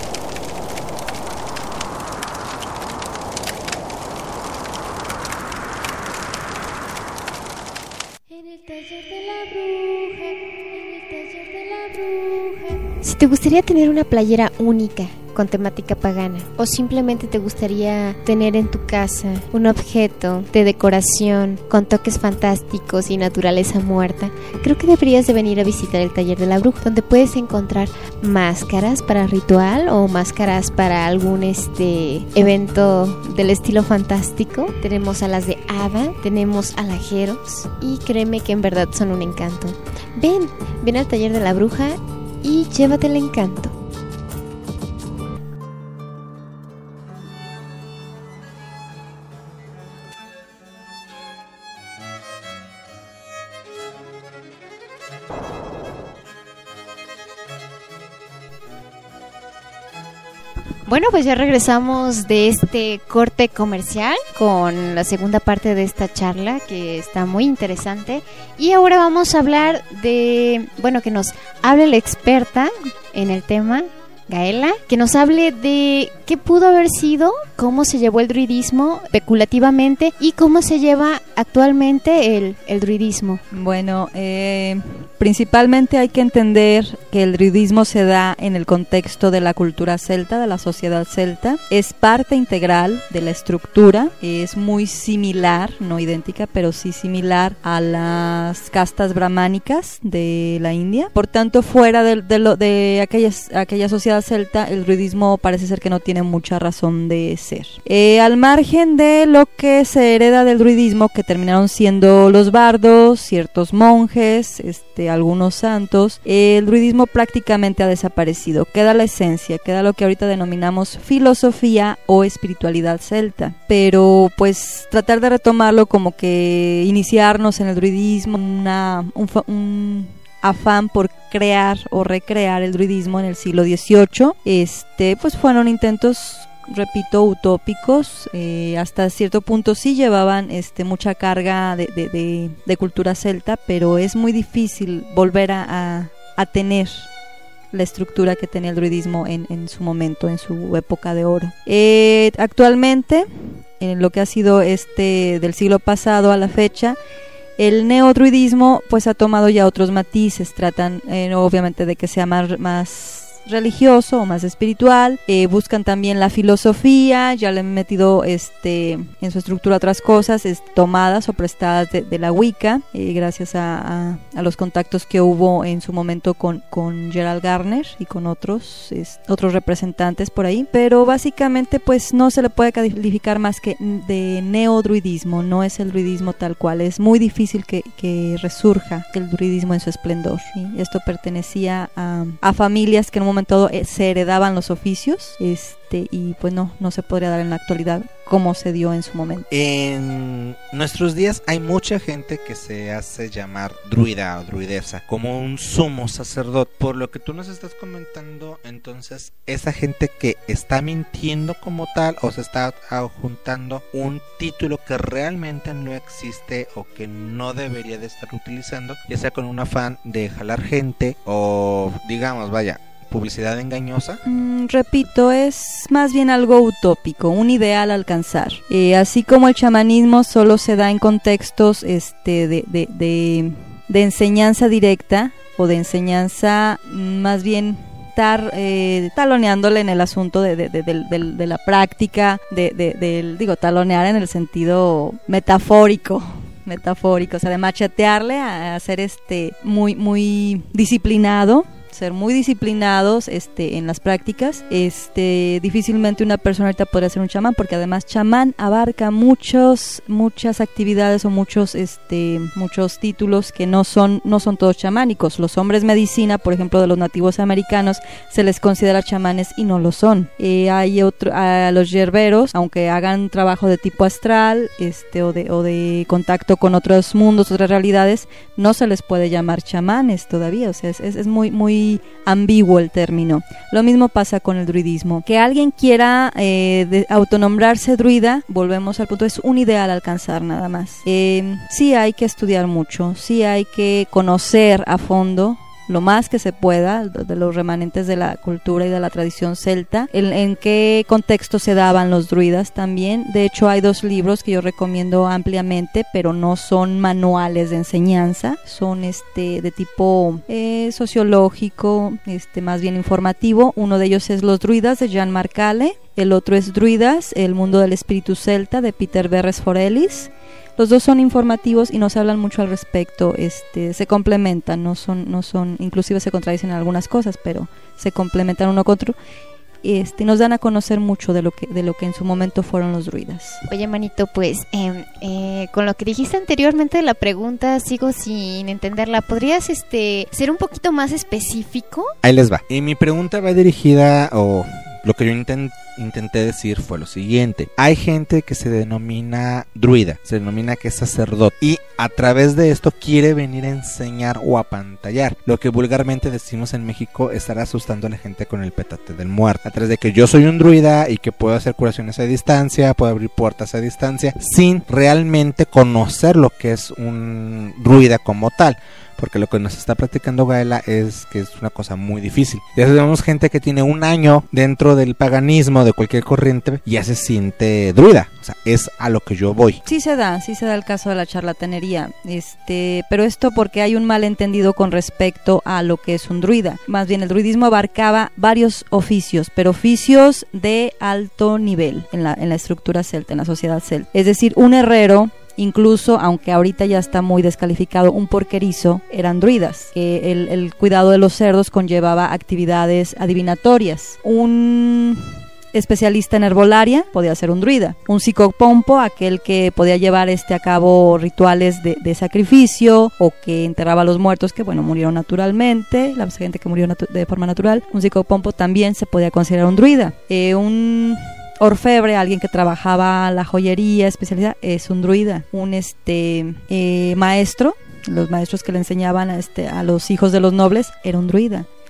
En el taller de la bruja, en el taller de la bruja. Si te gustaría tener una playera única con temática pagana, o simplemente te gustaría tener en tu casa un objeto de decoración con toques fantásticos y naturaleza muerta, creo que deberías de venir a visitar el taller de la bruja, donde puedes encontrar máscaras para ritual o máscaras para algún este evento del estilo fantástico. Tenemos a las de hada, tenemos alajeros, y créeme que en verdad son un encanto. Ven, ven al taller de la bruja y llévate el encanto. Bueno, pues ya regresamos de este corte comercial con la segunda parte de esta charla, que está muy interesante. Y ahora vamos a hablar de, bueno, que nos hable la experta en el tema, Gaela, que nos hable de qué pudo haber sido, cómo se llevó el druidismo especulativamente y cómo se lleva actualmente el, el druidismo. Bueno, eh, principalmente hay que entender que el druidismo se da en el contexto de la cultura celta, de la sociedad celta. Es parte integral de la estructura, es muy similar, no idéntica, pero sí similar a las castas brahmánicas de la India. Por tanto, fuera de, de, lo, de aquellas, aquella sociedad celta, el druidismo parece ser que no tiene mucha razón de ser. Eh, al margen de lo que se hereda del druidismo, que terminaron siendo los bardos, ciertos monjes, este, algunos santos, eh, el druidismo prácticamente ha desaparecido. Queda la esencia, queda lo que ahorita denominamos filosofía o espiritualidad celta. Pero pues tratar de retomarlo, como que iniciarnos en el druidismo, una, un, un afán por crear o recrear el druidismo en el siglo dieciocho, este, pues fueron intentos repito, utópicos, eh, hasta cierto punto sí llevaban este, mucha carga de, de, de, de cultura celta, pero es muy difícil volver a, a, a tener la estructura que tenía el druidismo en, en su momento, en su época de oro. Eh, actualmente, en lo que ha sido este del siglo pasado a la fecha, el neodruidismo pues ha tomado ya otros matices, tratan eh, obviamente de que sea más, más religioso o más espiritual, eh, buscan también la filosofía, ya le han metido este en su estructura otras cosas es, tomadas o prestadas de, de la Wicca, eh, gracias a, a, a los contactos que hubo en su momento con, con Gerald Gardner y con otros es, otros representantes por ahí, pero básicamente pues no se le puede calificar más que de neodruidismo, no es el druidismo tal cual, es muy difícil que, que resurja el druidismo en su esplendor, ¿sí? Esto pertenecía a, a familias que en un momento dado se heredaban los oficios, este, y pues no, no se podría dar en la actualidad como se dio en su momento. En nuestros días hay mucha gente que se hace llamar druida o druidesa, como un sumo sacerdote. Por lo que tú nos estás comentando, entonces, esa gente que está mintiendo como tal o se está adjuntando un título que realmente no existe o que no debería de estar utilizando, ya sea con un afán de jalar gente o, digamos, vaya, publicidad engañosa. Mm, repito, es más bien algo utópico, un ideal a alcanzar. Eh, así como el chamanismo solo se da en contextos este, de, de, de, de enseñanza directa o de enseñanza más bien estar eh, taloneándole en el asunto de, de, de, de, de, de la práctica, de, de, de, digo, talonear en el sentido metafórico. metafórico, o sea, de machetearle a, a ser este muy, muy disciplinado, ser muy disciplinados este en las prácticas. Este difícilmente una persona ahorita podría ser un chamán, porque además chamán abarca muchos muchas actividades o muchos este muchos títulos que no son no son todos chamánicos. Los hombres medicina, por ejemplo, de los nativos americanos se les considera chamanes y no lo son. Eh, hay otro a los yerberos, aunque hagan trabajo de tipo astral, este o de o de contacto con otros mundos, otras realidades, no se les puede llamar chamanes todavía. O sea, es, es, es muy muy ambiguo el término. Lo mismo pasa con el druidismo. Que alguien quiera eh, de autonombrarse druida, volvemos al punto, es un ideal a alcanzar nada más. Eh, sí hay que estudiar mucho, sí hay que conocer a fondo lo más que se pueda de los remanentes de la cultura y de la tradición celta, en, en qué contexto se daban los druidas también. De hecho, hay dos libros que yo recomiendo ampliamente, pero no son manuales de enseñanza, son este de tipo eh, sociológico, este más bien informativo. Uno de ellos es Los druidas de Jean Marcale, el otro es Druidas, el mundo del espíritu celta de Peter Berres Forelis. Los dos son informativos y nos hablan mucho al respecto, este, se complementan, no son, no son, inclusive se contradicen en algunas cosas, pero se complementan uno con otro. Este, nos dan a conocer mucho de lo que de lo que en su momento fueron los druidas. Oye, manito, pues eh, eh, con lo que dijiste anteriormente de la pregunta, sigo sin entenderla. ¿Podrías este ser un poquito más específico? Ahí les va. Y mi pregunta va dirigida, o lo que yo intent, intenté decir fue lo siguiente. Hay gente que se denomina druida, se denomina que es sacerdote, y a través de esto quiere venir a enseñar o a pantallar. Lo que vulgarmente decimos en México, estar asustando a la gente con el petate del muerto. A través de que yo soy un druida y que puedo hacer curaciones a distancia, puedo abrir puertas a distancia, sin realmente conocer lo que es un druida como tal. Porque lo que nos está platicando Gaela es que es una cosa muy difícil. Ya tenemos gente que tiene un año dentro del paganismo de cualquier corriente y ya se siente druida. O sea, es a lo que yo voy. Sí se da, sí se da el caso de la charlatanería. Este, pero esto porque hay un malentendido con respecto a lo que es un druida. Más bien, el druidismo abarcaba varios oficios, pero oficios de alto nivel en la, en la estructura celta, en la sociedad celta. Es decir, un herrero, incluso, aunque ahorita ya está muy descalificado, un porquerizo, eran druidas. Que el, el cuidado de los cerdos conllevaba actividades adivinatorias. Un especialista en herbolaria podía ser un druida. Un psicopompo, aquel que podía llevar este a cabo rituales de, de sacrificio, o que enterraba a los muertos que, bueno, murieron naturalmente, la gente que murió natu- de forma natural. Un psicopompo también se podía considerar un druida. Eh, un orfebre, alguien que trabajaba la joyería, especialidad, es un druida. Un este eh, maestro, los maestros que le enseñaban a, este, a los hijos de los nobles, era un druida.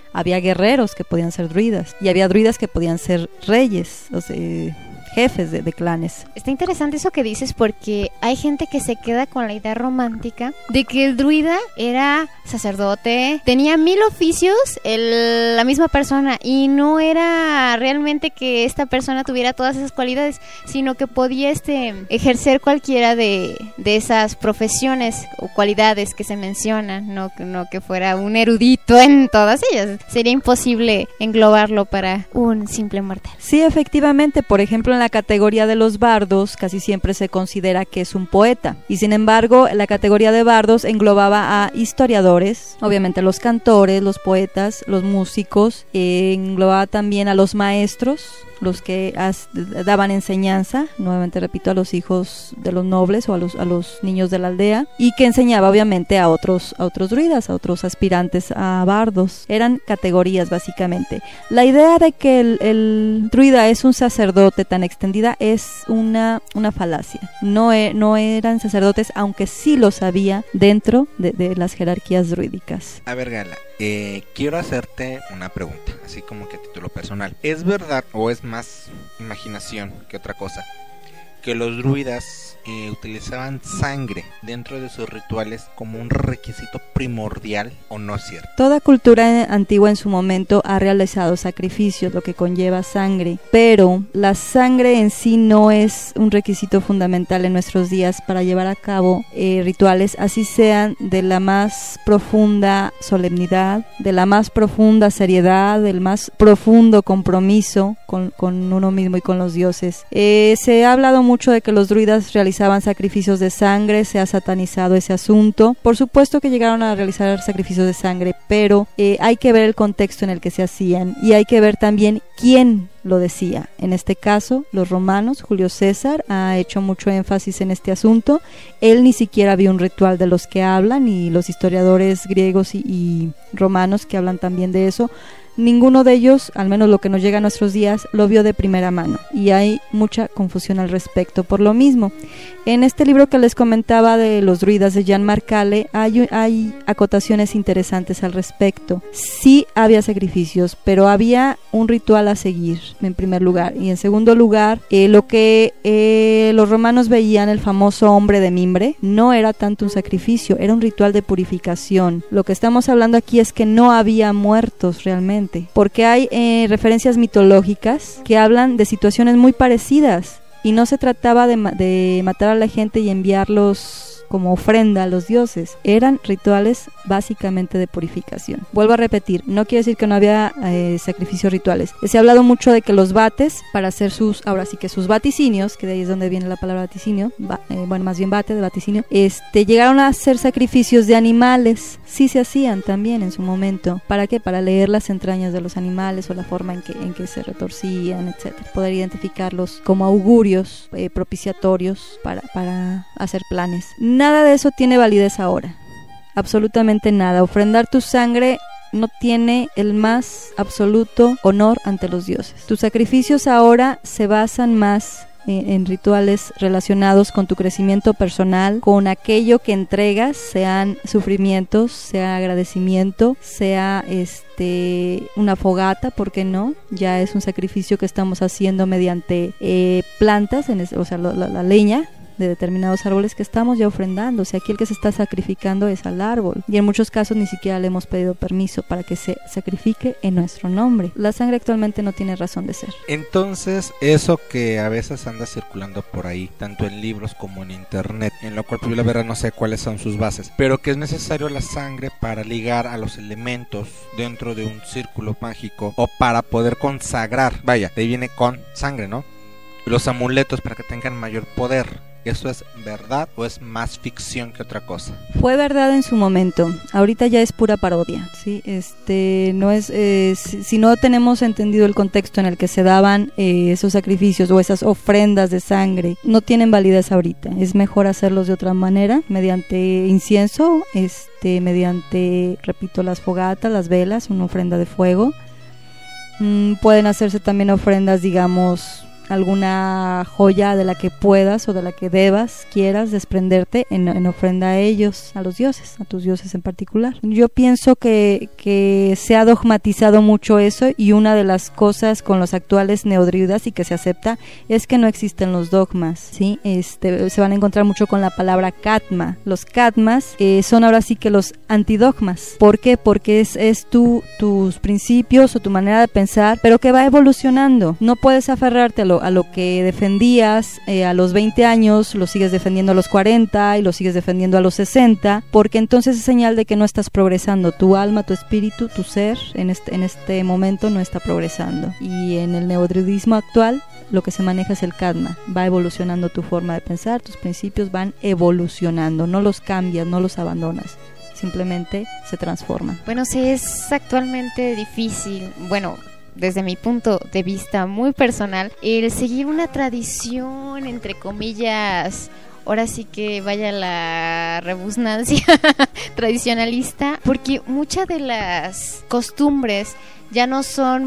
había guerreros que podían ser druidas y había druidas que podían ser reyes, o sea, jefes de, de clanes. Está interesante eso que dices porque hay gente que se queda con la idea romántica de que el druida era sacerdote, tenía mil oficios el, la misma persona y no era realmente que esta persona tuviera todas esas cualidades, sino que podía este ejercer cualquiera de, de esas profesiones o cualidades que se mencionan, no, no que fuera un erudito en todas ellas. Sería imposible englobarlo para un simple mortal. Sí, efectivamente, por ejemplo, en la categoría de los bardos casi siempre se considera que es un poeta y sin embargo la categoría de bardos englobaba a historiadores, obviamente los cantores, los poetas, los músicos, eh, englobaba también a los maestros, los que as, daban enseñanza, nuevamente repito, a los hijos de los nobles o a los, a los niños de la aldea, y que enseñaba obviamente a otros, a otros druidas, a otros aspirantes a bardos. Eran categorías básicamente. La idea de que el, el druida es un sacerdote tan extendida es una, una falacia. No, e, no eran sacerdotes, aunque sí los había dentro de, de las jerarquías druídicas. A ver, Gala, eh, quiero hacerte una pregunta, así como que a título personal. ¿Es verdad o es más imaginación que otra cosa que los druidas eh, utilizaban sangre dentro de sus rituales como un requisito primordial, o no es cierto? Toda cultura antigua en su momento ha realizado sacrificios, lo que conlleva sangre, pero la sangre en sí no es un requisito fundamental en nuestros días para llevar a cabo eh, rituales, así sean de la más profunda solemnidad, de la más profunda seriedad, del más profundo compromiso con, con uno mismo y con los dioses. Eh, se ha hablado mucho de que los druidas realizaban sacrificios de sangre, se ha satanizado ese asunto. Por supuesto que llegaron a realizar sacrificios de sangre, pero eh, hay que ver el contexto en el que se hacían y hay que ver también quién lo decía. En este caso, los romanos, Julio César ha hecho mucho énfasis en este asunto. Él ni siquiera vio un ritual de los que hablan, y los historiadores griegos y, y romanos que hablan también de eso, ninguno de ellos, al menos lo que nos llega a nuestros días, lo vio de primera mano, y hay mucha confusión al respecto. Por lo mismo, en este libro que les comentaba de los druidas de Jan Markale, hay, hay acotaciones interesantes al respecto. Sí había sacrificios, pero había un ritual a seguir, en primer lugar, y en segundo lugar, eh, lo que eh, los romanos veían, el famoso hombre de mimbre, no era tanto un sacrificio, era un ritual de purificación. Lo que estamos hablando aquí es que no había muertos realmente, porque hay eh, referencias mitológicas que hablan de situaciones muy parecidas, y no se trataba de, ma- de matar a la gente y enviarlos como ofrenda a los dioses, eran rituales básicamente de purificación. Vuelvo a repetir, no quiere decir que no había eh, sacrificios rituales. Se ha hablado mucho de que los vates, para hacer sus, ahora sí que sus vaticinios, que de ahí es donde viene la palabra vaticinio, va, eh, bueno, más bien vate, de vaticinio, este, llegaron a hacer sacrificios de animales. Sí se hacían también en su momento. ¿Para qué? Para leer las entrañas de los animales o la forma en que, en que se retorcían, etcétera. Poder identificarlos como augurios eh, propiciatorios para, para hacer planes. Nada de eso tiene validez ahora, absolutamente nada. Ofrendar tu sangre no tiene el más absoluto honor ante los dioses. Tus sacrificios ahora se basan más en, en rituales relacionados con tu crecimiento personal, con aquello que entregas, sean sufrimientos, sea agradecimiento, sea este una fogata, ¿por qué no? Ya es un sacrificio que estamos haciendo mediante eh, plantas, en es, o sea, lo, la, la leña de determinados árboles que estamos ya ofrendando. O sea, aquí el que se está sacrificando es al árbol, y en muchos casos ni siquiera le hemos pedido permiso para que se sacrifique en nuestro nombre. La sangre actualmente no tiene razón de ser. Entonces, eso que a veces anda circulando por ahí, tanto en libros como en internet, en lo cual pues, yo la verdad no sé cuáles son sus bases, pero que es necesario la sangre para ligar a los elementos dentro de un círculo mágico, o para poder consagrar, vaya, de ahí viene con sangre, ¿no? Los amuletos para que tengan mayor poder. ¿Eso es verdad o es más ficción que otra cosa? Fue verdad en su momento, ahorita ya es pura parodia, ¿sí? Este, no es, eh, si, si no tenemos entendido el contexto en el que se daban eh, esos sacrificios o esas ofrendas de sangre, no tienen validez ahorita. Es mejor hacerlos de otra manera, mediante incienso, este, mediante, repito, las fogatas, las velas, una ofrenda de fuego. Mm, pueden hacerse también ofrendas, digamos, alguna joya de la que puedas o de la que debas, quieras desprenderte en, en ofrenda a ellos, a los dioses, a tus dioses en particular. Yo pienso que, que se ha dogmatizado mucho eso, y una de las cosas con los actuales neodruidas y que se acepta es que no existen los dogmas, ¿sí? Este, se van a encontrar mucho con la palabra Katma. Los Katmas eh, son ahora sí que los antidogmas. ¿Por qué? Porque es, es tu, tus principios o tu manera de pensar, pero que va evolucionando. No puedes aferrarte a lo, a lo que defendías eh, a los veinte años, lo sigues defendiendo a los cuarenta y lo sigues defendiendo a los sesenta, porque entonces es señal de que no estás progresando. Tu alma, tu espíritu, tu ser en este, en este momento no está progresando. Y en el neodruidismo actual lo que se maneja es el Katma. Va evolucionando tu forma de pensar, tus principios van evolucionando, no los cambias, no los abandonas, simplemente se transforman. Bueno, sí, es actualmente difícil, bueno, desde mi punto de vista muy personal, el seguir una tradición, entre comillas, ahora sí que vaya la rebusnancia tradicionalista, porque muchas de las costumbres ya no son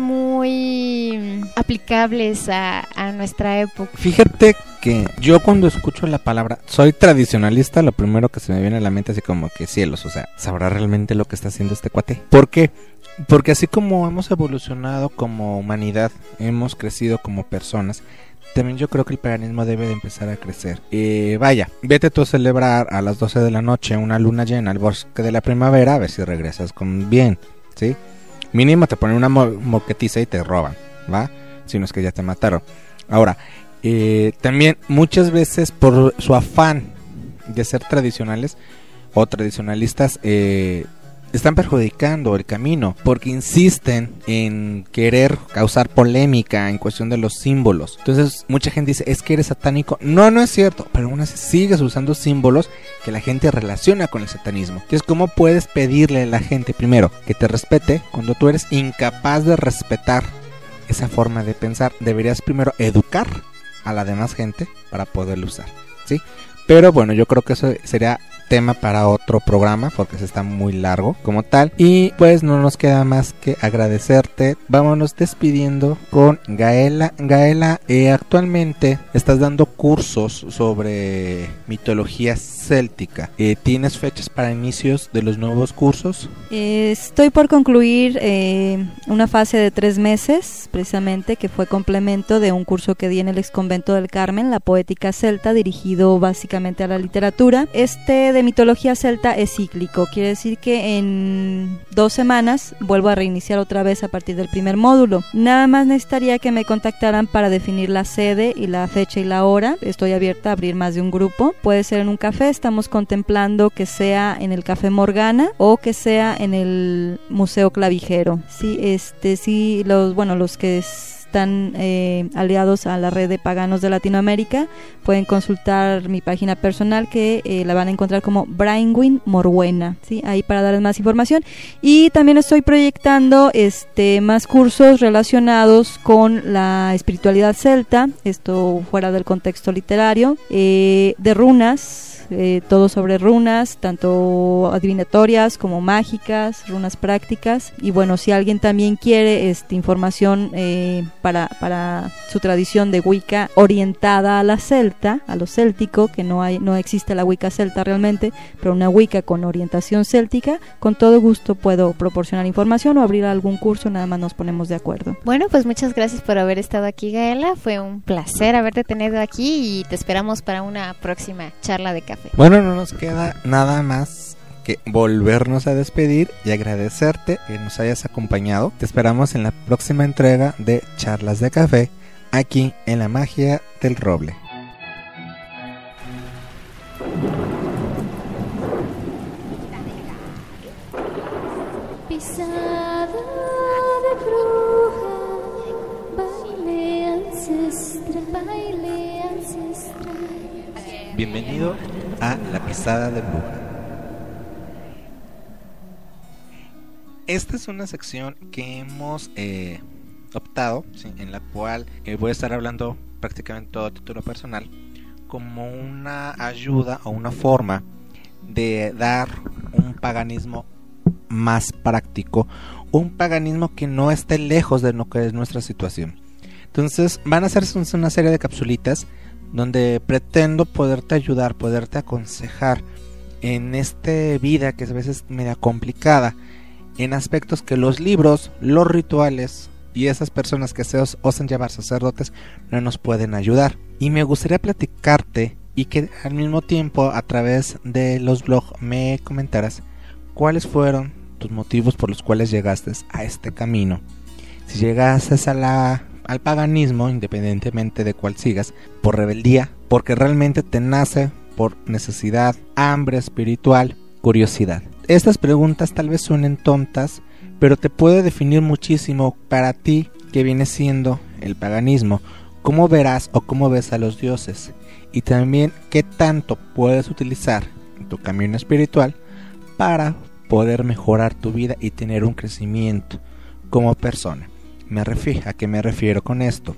muy aplicables a, a nuestra época. Fíjate que yo cuando escucho la palabra soy tradicionalista, lo primero que se me viene a la mente es así como que cielos, o sea, ¿sabrá realmente lo que está haciendo este cuate? ¿Por qué? Porque así como hemos evolucionado como humanidad, hemos crecido como personas, también yo creo que el paganismo debe de empezar a crecer. Eh, vaya, vete tú a celebrar a las doce de la noche una luna llena al bosque de la primavera, a ver si regresas con bien, ¿sí? Mínimo te ponen una mo- moquetiza y te roban, ¿va? Si no es que ya te mataron. Ahora, eh, también muchas veces por su afán de ser tradicionales o tradicionalistas, eh, están perjudicando el camino, porque insisten en querer causar polémica en cuestión de los símbolos. Entonces mucha gente dice, es que eres satánico. No, no es cierto, pero aún así sigues usando símbolos que la gente relaciona con el satanismo. Entonces, ¿cómo puedes pedirle a la gente primero que te respete cuando tú eres incapaz de respetar esa forma de pensar? Deberías primero educar a la demás gente para poderlo usar, ¿sí? Pero bueno, yo creo que eso sería tema para otro programa porque se está muy largo como tal, y pues no nos queda más que agradecerte. Vámonos despidiendo con Gaela. Gaela, eh, actualmente estás dando cursos sobre mitología céltica. Eh, ¿Tienes fechas para inicios de los nuevos cursos? Eh, estoy por concluir eh, una fase de tres meses, precisamente, que fue complemento de un curso que di en el ex convento del Carmen, la poética celta, dirigido básicamente a la literatura. Este de mitología celta es cíclico, quiere decir que en dos semanas vuelvo a reiniciar otra vez a partir del primer módulo. Nada más necesitaría que me contactaran para definir la sede y la fecha y la hora. Estoy abierta a abrir más de un grupo, puede ser en un café, estamos contemplando que sea en el Café Morgana o que sea en el Museo Clavijero. Sí, este, sí, los, bueno, los que están eh, aliados a la red de paganos de Latinoamérica pueden consultar mi página personal, que eh, la van a encontrar como Brainwin Morbuena, ¿sí? Ahí para darles más información. Y también estoy proyectando este más cursos relacionados con la espiritualidad celta, esto fuera del contexto literario, eh, de runas. Eh, todo sobre runas, tanto adivinatorias como mágicas, runas prácticas. Y bueno, si alguien también quiere este, información eh, para, para su tradición de Wicca orientada a la celta, a lo céltico, que no hay, no existe la Wicca celta realmente, pero una Wicca con orientación céltica, con todo gusto puedo proporcionar información o abrir algún curso, nada más nos ponemos de acuerdo. Bueno, pues muchas gracias por haber estado aquí, Gaela, fue un placer haberte tenido aquí y te esperamos para una próxima charla de café. Bueno, no nos queda nada más que volvernos a despedir y agradecerte que nos hayas acompañado. Te esperamos en la próxima entrega de Charlas de Café, aquí en La Magia del Roble. Pisada de bruja, baile ancestral, baile ancestral. Bienvenido a La Pisada de Bruja. Esta es una sección que hemos eh, optado, ¿sí?, en la cual eh, voy a estar hablando prácticamente todo a título personal, como una ayuda o una forma de dar un paganismo más práctico, un paganismo que no esté lejos de lo que es nuestra situación. Entonces van a ser una serie de capsulitas donde pretendo poderte ayudar, poderte aconsejar en esta vida que a veces es media complicada, en aspectos que los libros, los rituales y esas personas que se os, osan llamar sacerdotes no nos pueden ayudar. Y me gustaría platicarte y que al mismo tiempo a través de los blogs me comentaras cuáles fueron tus motivos por los cuales llegaste a este camino. Si llegaste a la, al paganismo, independientemente de cuál sigas, por rebeldía, porque realmente te nace por necesidad, hambre espiritual, curiosidad. Estas preguntas tal vez suenen tontas, pero te puede definir muchísimo para ti que viene siendo el paganismo, cómo verás o cómo ves a los dioses, y también qué tanto puedes utilizar en tu camino espiritual para poder mejorar tu vida y tener un crecimiento como persona. Me refiero, ¿a qué me refiero con esto?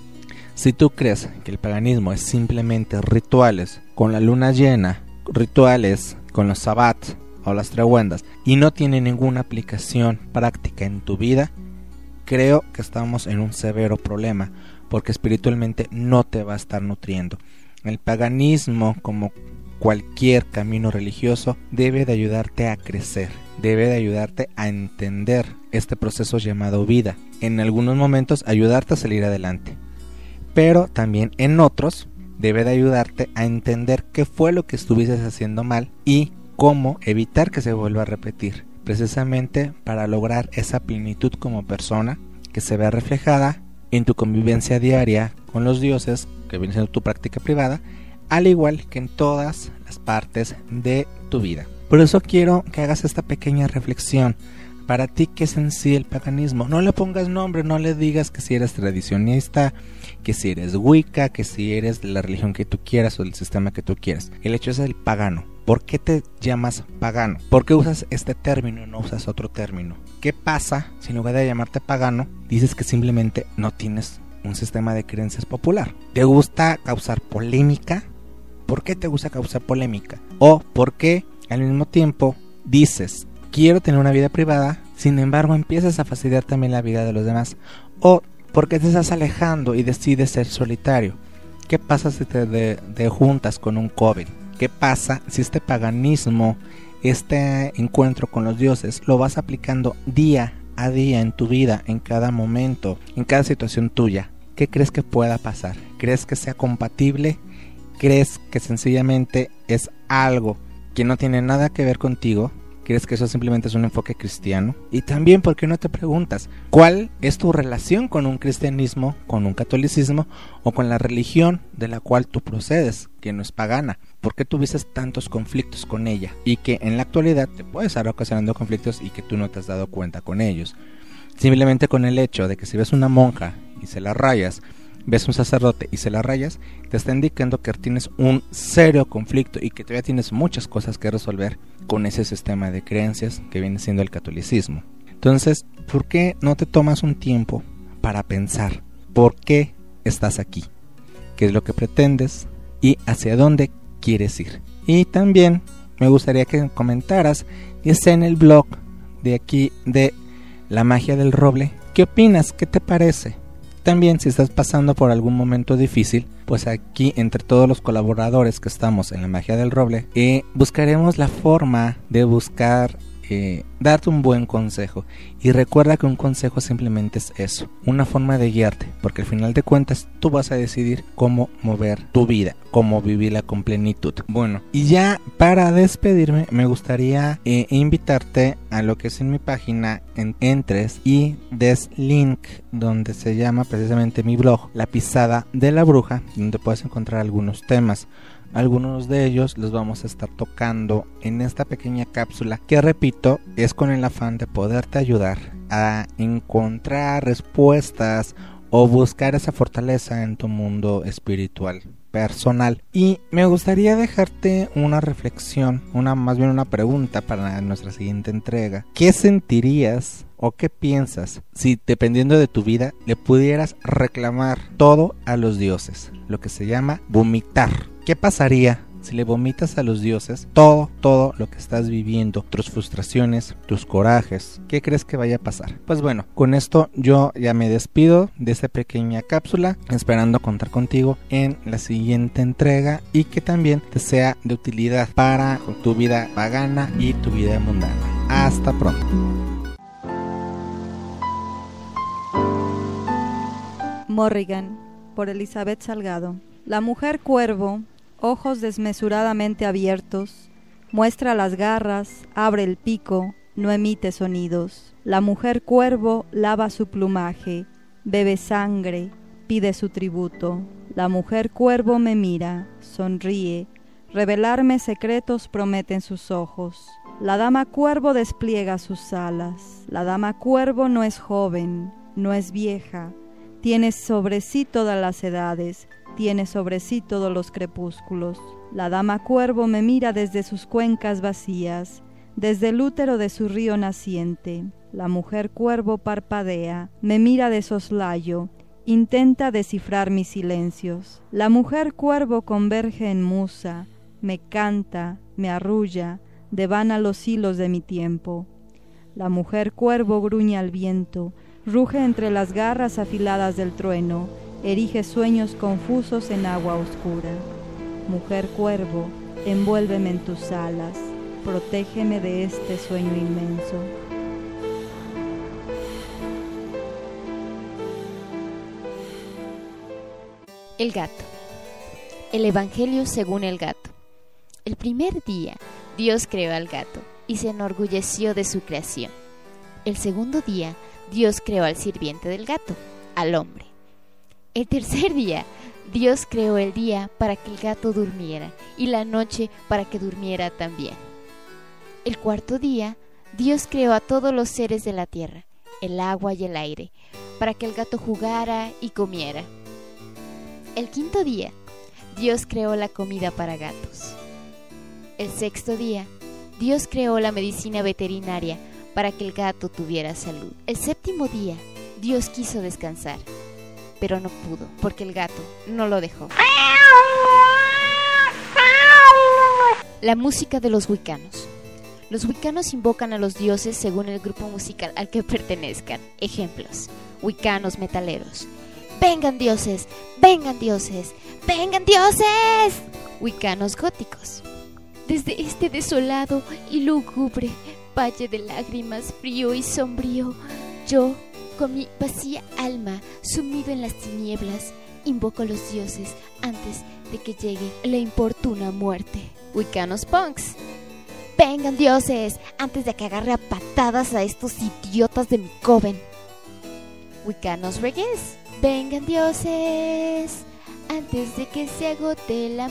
Si tú crees que el paganismo es simplemente rituales con la luna llena, rituales con los sabbats o las treguendas y no tiene ninguna aplicación práctica en tu vida, creo que estamos en un severo problema, porque espiritualmente no te va a estar nutriendo. El paganismo, como cualquier camino religioso, debe de ayudarte a crecer, debe de ayudarte a entender este proceso llamado vida, en algunos momentos ayudarte a salir adelante, pero también en otros debe de ayudarte a entender qué fue lo que estuviste haciendo mal y cómo evitar que se vuelva a repetir, precisamente para lograr esa plenitud como persona que se vea reflejada en tu convivencia diaria con los dioses, que viene siendo tu práctica privada, al igual que en todas las partes de tu vida. Por eso quiero que hagas esta pequeña reflexión. Para ti, ¿qué es en sí el paganismo? No le pongas nombre, no le digas que si eres tradicionista, que si eres wicca, que si eres de la religión que tú quieras o del sistema que tú quieras. El hecho es el pagano. ¿Por qué te llamas pagano? ¿Por qué usas este término y no usas otro término? ¿Qué pasa si en lugar de llamarte pagano, dices que simplemente no tienes un sistema de creencias popular? ¿Te gusta causar polémica? ¿Por qué te gusta causar polémica? ¿O por qué al mismo tiempo dices, quiero tener una vida privada, sin embargo empiezas a fastidiar también la vida de los demás? ¿O porque te estás alejando y decides ser solitario? ¿Qué pasa si te de, de juntas con un COVID? ¿Qué pasa si este paganismo, este encuentro con los dioses, lo vas aplicando día a día en tu vida, en cada momento, en cada situación tuya? ¿Qué crees que pueda pasar? ¿Crees que sea compatible? ¿Crees que sencillamente es algo que no tiene nada que ver contigo? ¿Crees que eso simplemente es un enfoque cristiano? Y también, ¿por qué no te preguntas cuál es tu relación con un cristianismo, con un catolicismo o con la religión de la cual tú procedes, que no es pagana? ¿Por qué tuviste tantos conflictos con ella? Y que en la actualidad te puede estar ocasionando conflictos y que tú no te has dado cuenta con ellos. Simplemente con el hecho de que si ves una monja y se la rayas, ves un sacerdote y se la rayas, te está indicando que tienes un serio conflicto y que todavía tienes muchas cosas que resolver con ese sistema de creencias que viene siendo el catolicismo. Entonces, ¿por qué no te tomas un tiempo para pensar por qué estás aquí? ¿Qué es lo que pretendes? ¿Y hacia dónde quieres ir? Y también me gustaría que comentaras, ya sea en el blog de aquí de La Magia del Roble, ¿qué opinas? ¿Qué te parece? También, si estás pasando por algún momento difícil, pues aquí entre todos los colaboradores que estamos en La Magia del Roble, eh, buscaremos la forma de buscar eh, darte un buen consejo. Y recuerda que un consejo simplemente es eso, una forma de guiarte, porque al final de cuentas tú vas a decidir cómo mover tu vida, cómo vivirla con plenitud. Bueno, y ya para despedirme me gustaría eh, invitarte a lo que es en mi página, en, entres y des link donde se llama precisamente mi blog, La Pisada de la Bruja, donde puedes encontrar algunos temas. Algunos de ellos los vamos a estar tocando en esta pequeña cápsula que, repito, es con el afán de poderte ayudar a encontrar respuestas o buscar esa fortaleza en tu mundo espiritual personal. Y me gustaría dejarte una reflexión, una más bien una pregunta para nuestra siguiente entrega. ¿Qué sentirías o qué piensas si, dependiendo de tu vida, le pudieras reclamar todo a los dioses? Lo que se llama vomitar. ¿Qué pasaría si le vomitas a los dioses todo, todo lo que estás viviendo, tus frustraciones, tus corajes, ¿qué crees que vaya a pasar? Pues bueno, con esto yo ya me despido de esta pequeña cápsula, esperando contar contigo en la siguiente entrega y que también te sea de utilidad para tu vida pagana y tu vida mundana. Hasta pronto. Morrigan, por Elizabeth Salgado. La mujer cuervo, ojos desmesuradamente abiertos, muestra las garras, abre el pico, no emite sonidos. La mujer cuervo lava su plumaje, bebe sangre, pide su tributo. La mujer cuervo me mira, sonríe, revelarme secretos prometen sus ojos. La dama cuervo despliega sus alas. La dama cuervo no es joven, no es vieja, tiene sobre sí todas las edades, tiene sobre sí todos los crepúsculos. La dama cuervo me mira desde sus cuencas vacías, desde el útero de su río naciente. La mujer cuervo parpadea, me mira de soslayo, intenta descifrar mis silencios. La mujer cuervo converge en musa, me canta, me arrulla, devana los hilos de mi tiempo. La mujer cuervo gruñe al viento, ruge entre las garras afiladas del trueno, erige sueños confusos en agua oscura. Mujer cuervo, envuélveme en tus alas, protégeme de este sueño inmenso. El gato. El Evangelio según el gato. El primer día, Dios creó al gato y se enorgulleció de su creación. El segundo día, Dios creó al sirviente del gato, al hombre. El tercer día, Dios creó el día para que el gato durmiera y la noche para que durmiera también. El cuarto día, Dios creó a todos los seres de la tierra, el agua y el aire, para que el gato jugara y comiera. El quinto día, Dios creó la comida para gatos. El sexto día, Dios creó la medicina veterinaria para que el gato tuviera salud. El séptimo día, Dios quiso descansar, pero no pudo, porque el gato no lo dejó. La música de los wicanos. Los wicanos invocan a los dioses según el grupo musical al que pertenezcan. Ejemplos: wicanos metaleros. ¡Vengan dioses! ¡Vengan dioses! ¡Vengan dioses! Wicanos góticos. Desde este desolado y lúgubre valle de lágrimas, frío y sombrío, yo, con mi vacía alma, sumido en las tinieblas, invoco a los dioses antes de que llegue la importuna muerte. Wicanos punks. ¡Vengan dioses! Antes de que agarre a patadas a estos idiotas de mi coven. Wicanos reggaes. ¡Vengan dioses! Antes de que se agote la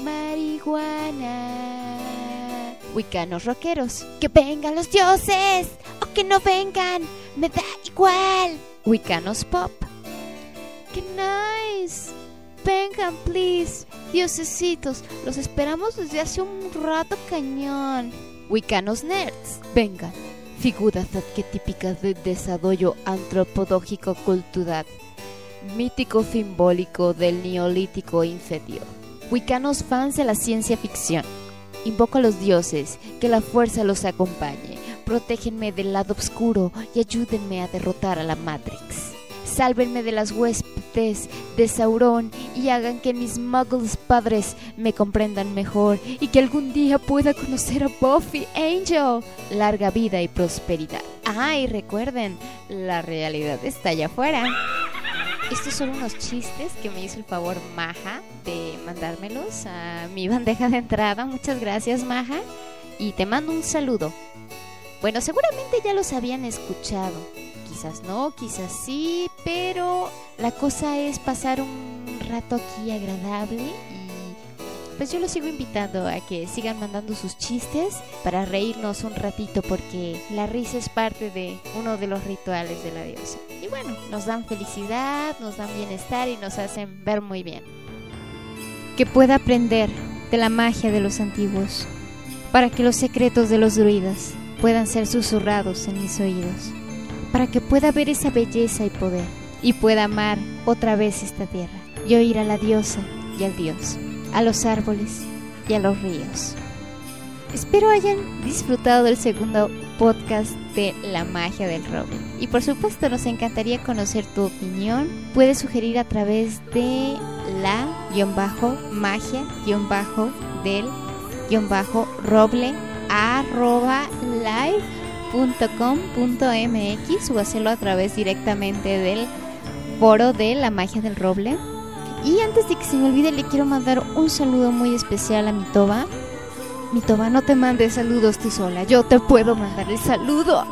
marihuana. Wicanos rockeros. ¡Que vengan los dioses! ¡O que no vengan! ¡Me da igual! Wicanos pop. ¡Qué nice! Vengan, please. Diosesitos, los esperamos desde hace un rato cañón. Wicanos nerds. Vengan. Figuras arquetípicas de desarrollo antropológico cultural. Mítico simbólico del neolítico inferior. Wicanos fans de la ciencia ficción. Invoco a los dioses, que la fuerza los acompañe. Protégenme del lado oscuro y ayúdenme a derrotar a la Matrix. Sálvenme de las huéspedes de Sauron y hagan que mis muggles padres me comprendan mejor y que algún día pueda conocer a Buffy Angel. Larga vida y prosperidad. Ah, y recuerden, la realidad está allá afuera. Estos son unos chistes que me hizo el favor Maja de mandármelos a mi bandeja de entrada. Muchas gracias, Maja, y te mando un saludo. Bueno, seguramente ya los habían escuchado. Quizás no, quizás sí, pero la cosa es pasar un rato aquí agradable y pues yo los sigo invitando a que sigan mandando sus chistes para reírnos un ratito, porque la risa es parte de uno de los rituales de la diosa. Y bueno, nos dan felicidad, nos dan bienestar y nos hacen ver muy bien. Que pueda aprender de la magia de los antiguos, para que los secretos de los druidas puedan ser susurrados en mis oídos, para que pueda ver esa belleza y poder, y pueda amar otra vez esta tierra, y oír a la diosa y al dios, a los árboles y a los ríos. Espero hayan disfrutado del segundo podcast de La Magia del Roble. Y por supuesto nos encantaría conocer tu opinión. Puedes sugerir a través de la-magia-del-roble arroba live punto com punto mx o hacerlo a través directamente del foro de La Magia del Roble. Y antes de que se me olvide, le quiero mandar un saludo muy especial a mi Toba. Mi Toba, no te mandes saludos tú sola, yo te puedo mandar el saludo.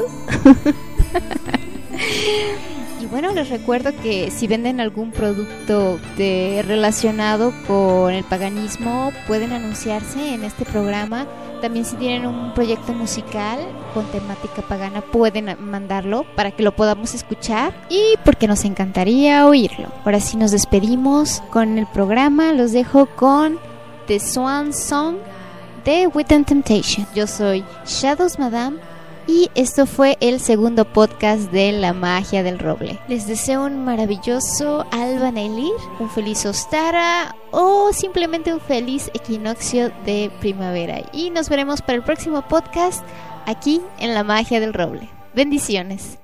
Y bueno, les recuerdo que si venden algún producto de, relacionado con el paganismo, pueden anunciarse en este programa. También si tienen un proyecto musical con temática pagana, pueden mandarlo para que lo podamos escuchar y porque nos encantaría oírlo. Ahora sí nos despedimos con el programa, los dejo con The Swan Song de Within Temptation. Yo soy Shadows Madame y esto fue el segundo podcast de La Magia del Roble. Les deseo un maravilloso Alban Eilir, un feliz Ostara o simplemente un feliz equinoccio de primavera. Y nos veremos para el próximo podcast aquí en La Magia del Roble. Bendiciones.